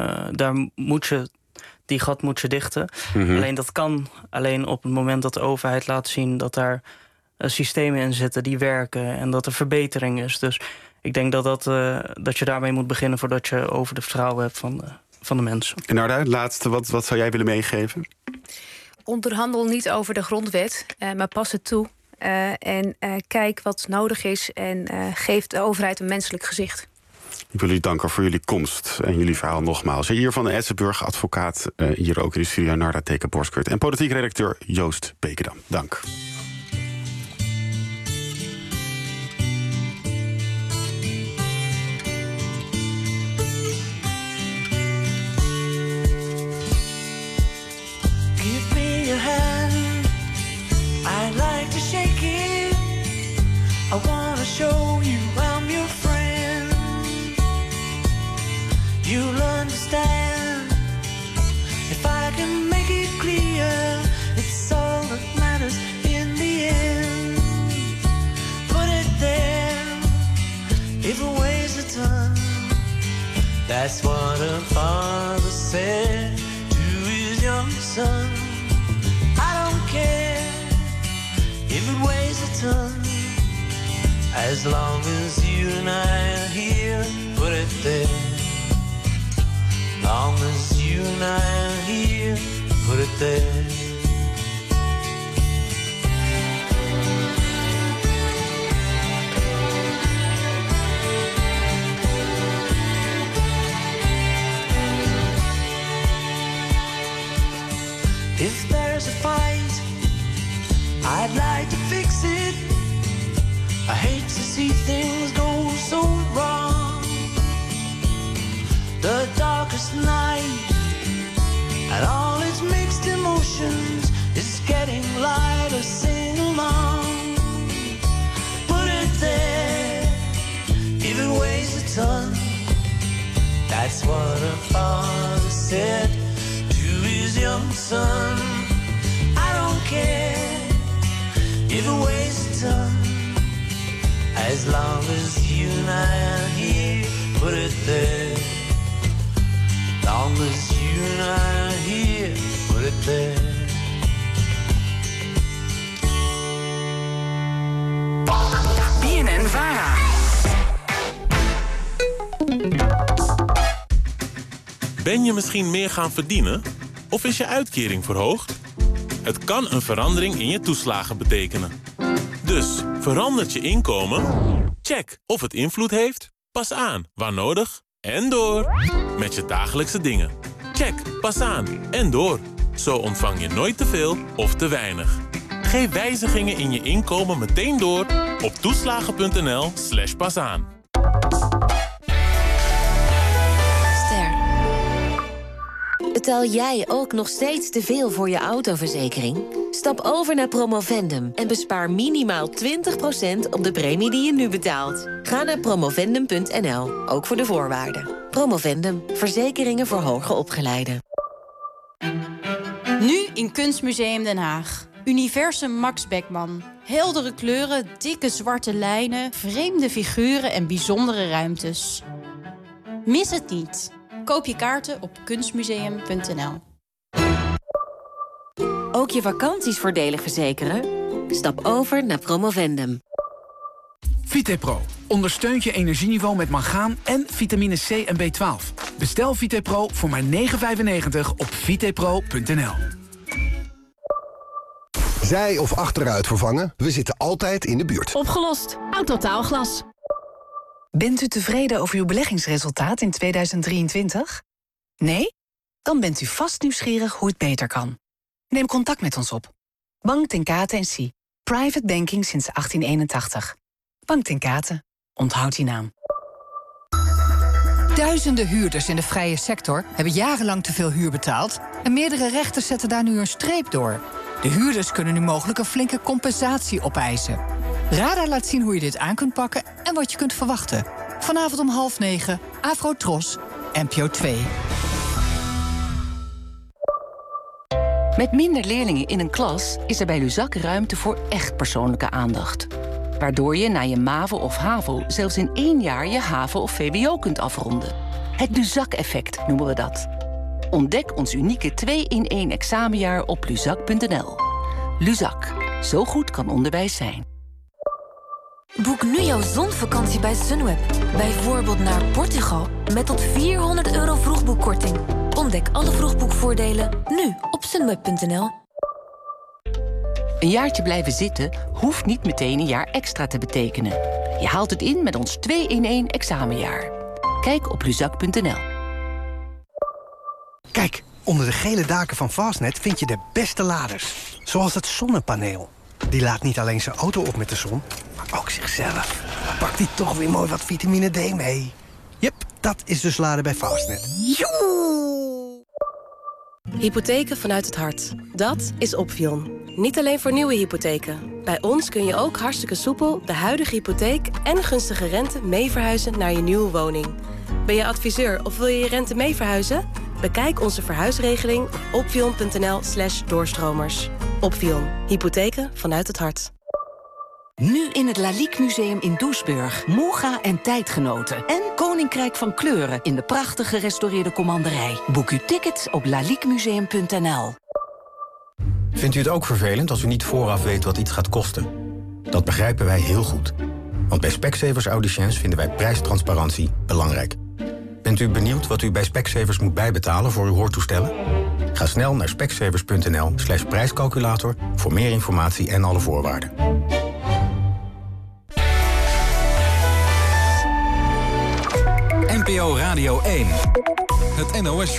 die gat moet je dichten. Mm-hmm. Alleen dat kan alleen op het moment dat de overheid laat zien dat daar systemen in zitten die werken en dat er verbetering is. Dus ik denk dat je daarmee moet beginnen voordat je over de vertrouwen hebt van de mensen. En Narda, het laatste, wat zou jij willen meegeven? Onderhandel niet over de grondwet, maar pas het toe. En kijk wat nodig is en geef de overheid een menselijk gezicht. Ik wil jullie danken voor jullie komst en jullie verhaal nogmaals. Hier van de Etsenburg, advocaat, hier ook in de studio Narda Teke-Borstkurt en politiek redacteur Joost Bekendam. Dank. Give me your hand, I'd like to shake it. I wanna show you I'm your friend. You'll understand if I can make it clear. It's all that matters in the end. Put it there, if it weighs a ton. That's what a father said to his young son. I don't care if it weighs a ton, as long as you and I are here. Put it there. Long as you and I are here, put it there. If there's a fight, I'd like to fix it. I hate to see things go so wrong. The darkest night and all its mixed emotions is getting lighter, sing along. Put it there, if it weighs a ton. That's what a father said to his young son. I don't care if it weighs a ton, as long as you and I are here. Put it there. Long as you and I are here, put it there. BNN-VARA. Ben je misschien meer gaan verdienen? Of is je uitkering verhoogd? Het kan een verandering in je toeslagen betekenen. Dus, verandert je inkomen? Check of het invloed heeft. Pas aan, waar nodig. En door met je dagelijkse dingen. Check, pas aan en door. Zo ontvang je nooit te veel of te weinig. Geef wijzigingen in je inkomen meteen door op toeslagen.nl/pasaan. Betaal jij ook nog steeds te veel voor je autoverzekering? Stap over naar Promovendum en bespaar minimaal 20% op de premie die je nu betaalt. Ga naar promovendum.nl, ook voor de voorwaarden. Promovendum, verzekeringen voor hoger opgeleiden. Nu in Kunstmuseum Den Haag. Universum Max Beckman. Heldere kleuren, dikke zwarte lijnen, vreemde figuren en bijzondere ruimtes. Mis het niet. Koop je kaarten op kunstmuseum.nl. Ook je vakanties voordelig verzekeren? Stap over naar Promovendum. VitePro ondersteunt je energieniveau met mangaan en vitamine C en B12. Bestel VitePro voor maar €9,95 op vitepro.nl. Zij of achteruit vervangen, we zitten altijd in de buurt. Opgelost. Autotaalglas. Bent u tevreden over uw beleggingsresultaat in 2023? Nee? Dan bent u vast nieuwsgierig hoe het beter kan. Neem contact met ons op. Bank Ten Kate & Cie. Private banking sinds 1881. Bank Ten Kate. Onthoud die naam. Duizenden huurders in de vrije sector hebben jarenlang te veel huur betaald en meerdere rechters zetten daar nu een streep door. De huurders kunnen nu mogelijk een flinke compensatie opeisen. Radar laat zien hoe je dit aan kunt pakken en wat je kunt verwachten. Vanavond om 20:30, Afro Tros, NPO 2. Met minder leerlingen in een klas is er bij Luzak ruimte voor echt persoonlijke aandacht. Waardoor je na je MAVO of HAVO zelfs in 1 jaar je HAVO of VWO kunt afronden. Het Luzak-effect noemen we dat. Ontdek ons unieke 2-in-1 examenjaar op luzak.nl. Luzak. Zo goed kan onderwijs zijn. Boek nu jouw zonvakantie bij Sunweb. Bijvoorbeeld naar Portugal met tot €400 vroegboekkorting. Ontdek alle vroegboekvoordelen nu op sunweb.nl. Een jaartje blijven zitten hoeft niet meteen een jaar extra te betekenen. Je haalt het in met ons 2-in-1 examenjaar. Kijk op luzak.nl. Kijk, onder de gele daken van Fastnet vind je de beste laders. Zoals het zonnepaneel. Die laat niet alleen zijn auto op met de zon, maar ook zichzelf. Pakt die toch weer mooi wat vitamine D mee. Jep, dat is dus laden bij Fastnet. Hypotheken vanuit het hart. Dat is Opvion. Niet alleen voor nieuwe hypotheken. Bij ons kun je ook hartstikke soepel de huidige hypotheek en gunstige rente mee verhuizen naar je nieuwe woning. Ben je adviseur of wil je je rente mee verhuizen? Bekijk onze verhuisregeling op opvion.nl/doorstromers. Opvion. Hypotheken vanuit het hart. Nu in het Lalique Museum in Doesburg. Moga en tijdgenoten. En Koninkrijk van Kleuren in de prachtig gerestaureerde commanderij. Boek uw tickets op laliquemuseum.nl. Vindt u het ook vervelend als u niet vooraf weet wat iets gaat kosten? Dat begrijpen wij heel goed. Want bij Specsavers Audiciëns vinden wij prijstransparantie belangrijk. Bent u benieuwd wat u bij Specsavers moet bijbetalen voor uw hoortoestellen? Ga snel naar specsavers.nl/prijscalculator voor meer informatie en alle voorwaarden. NPO Radio 1. Het NOS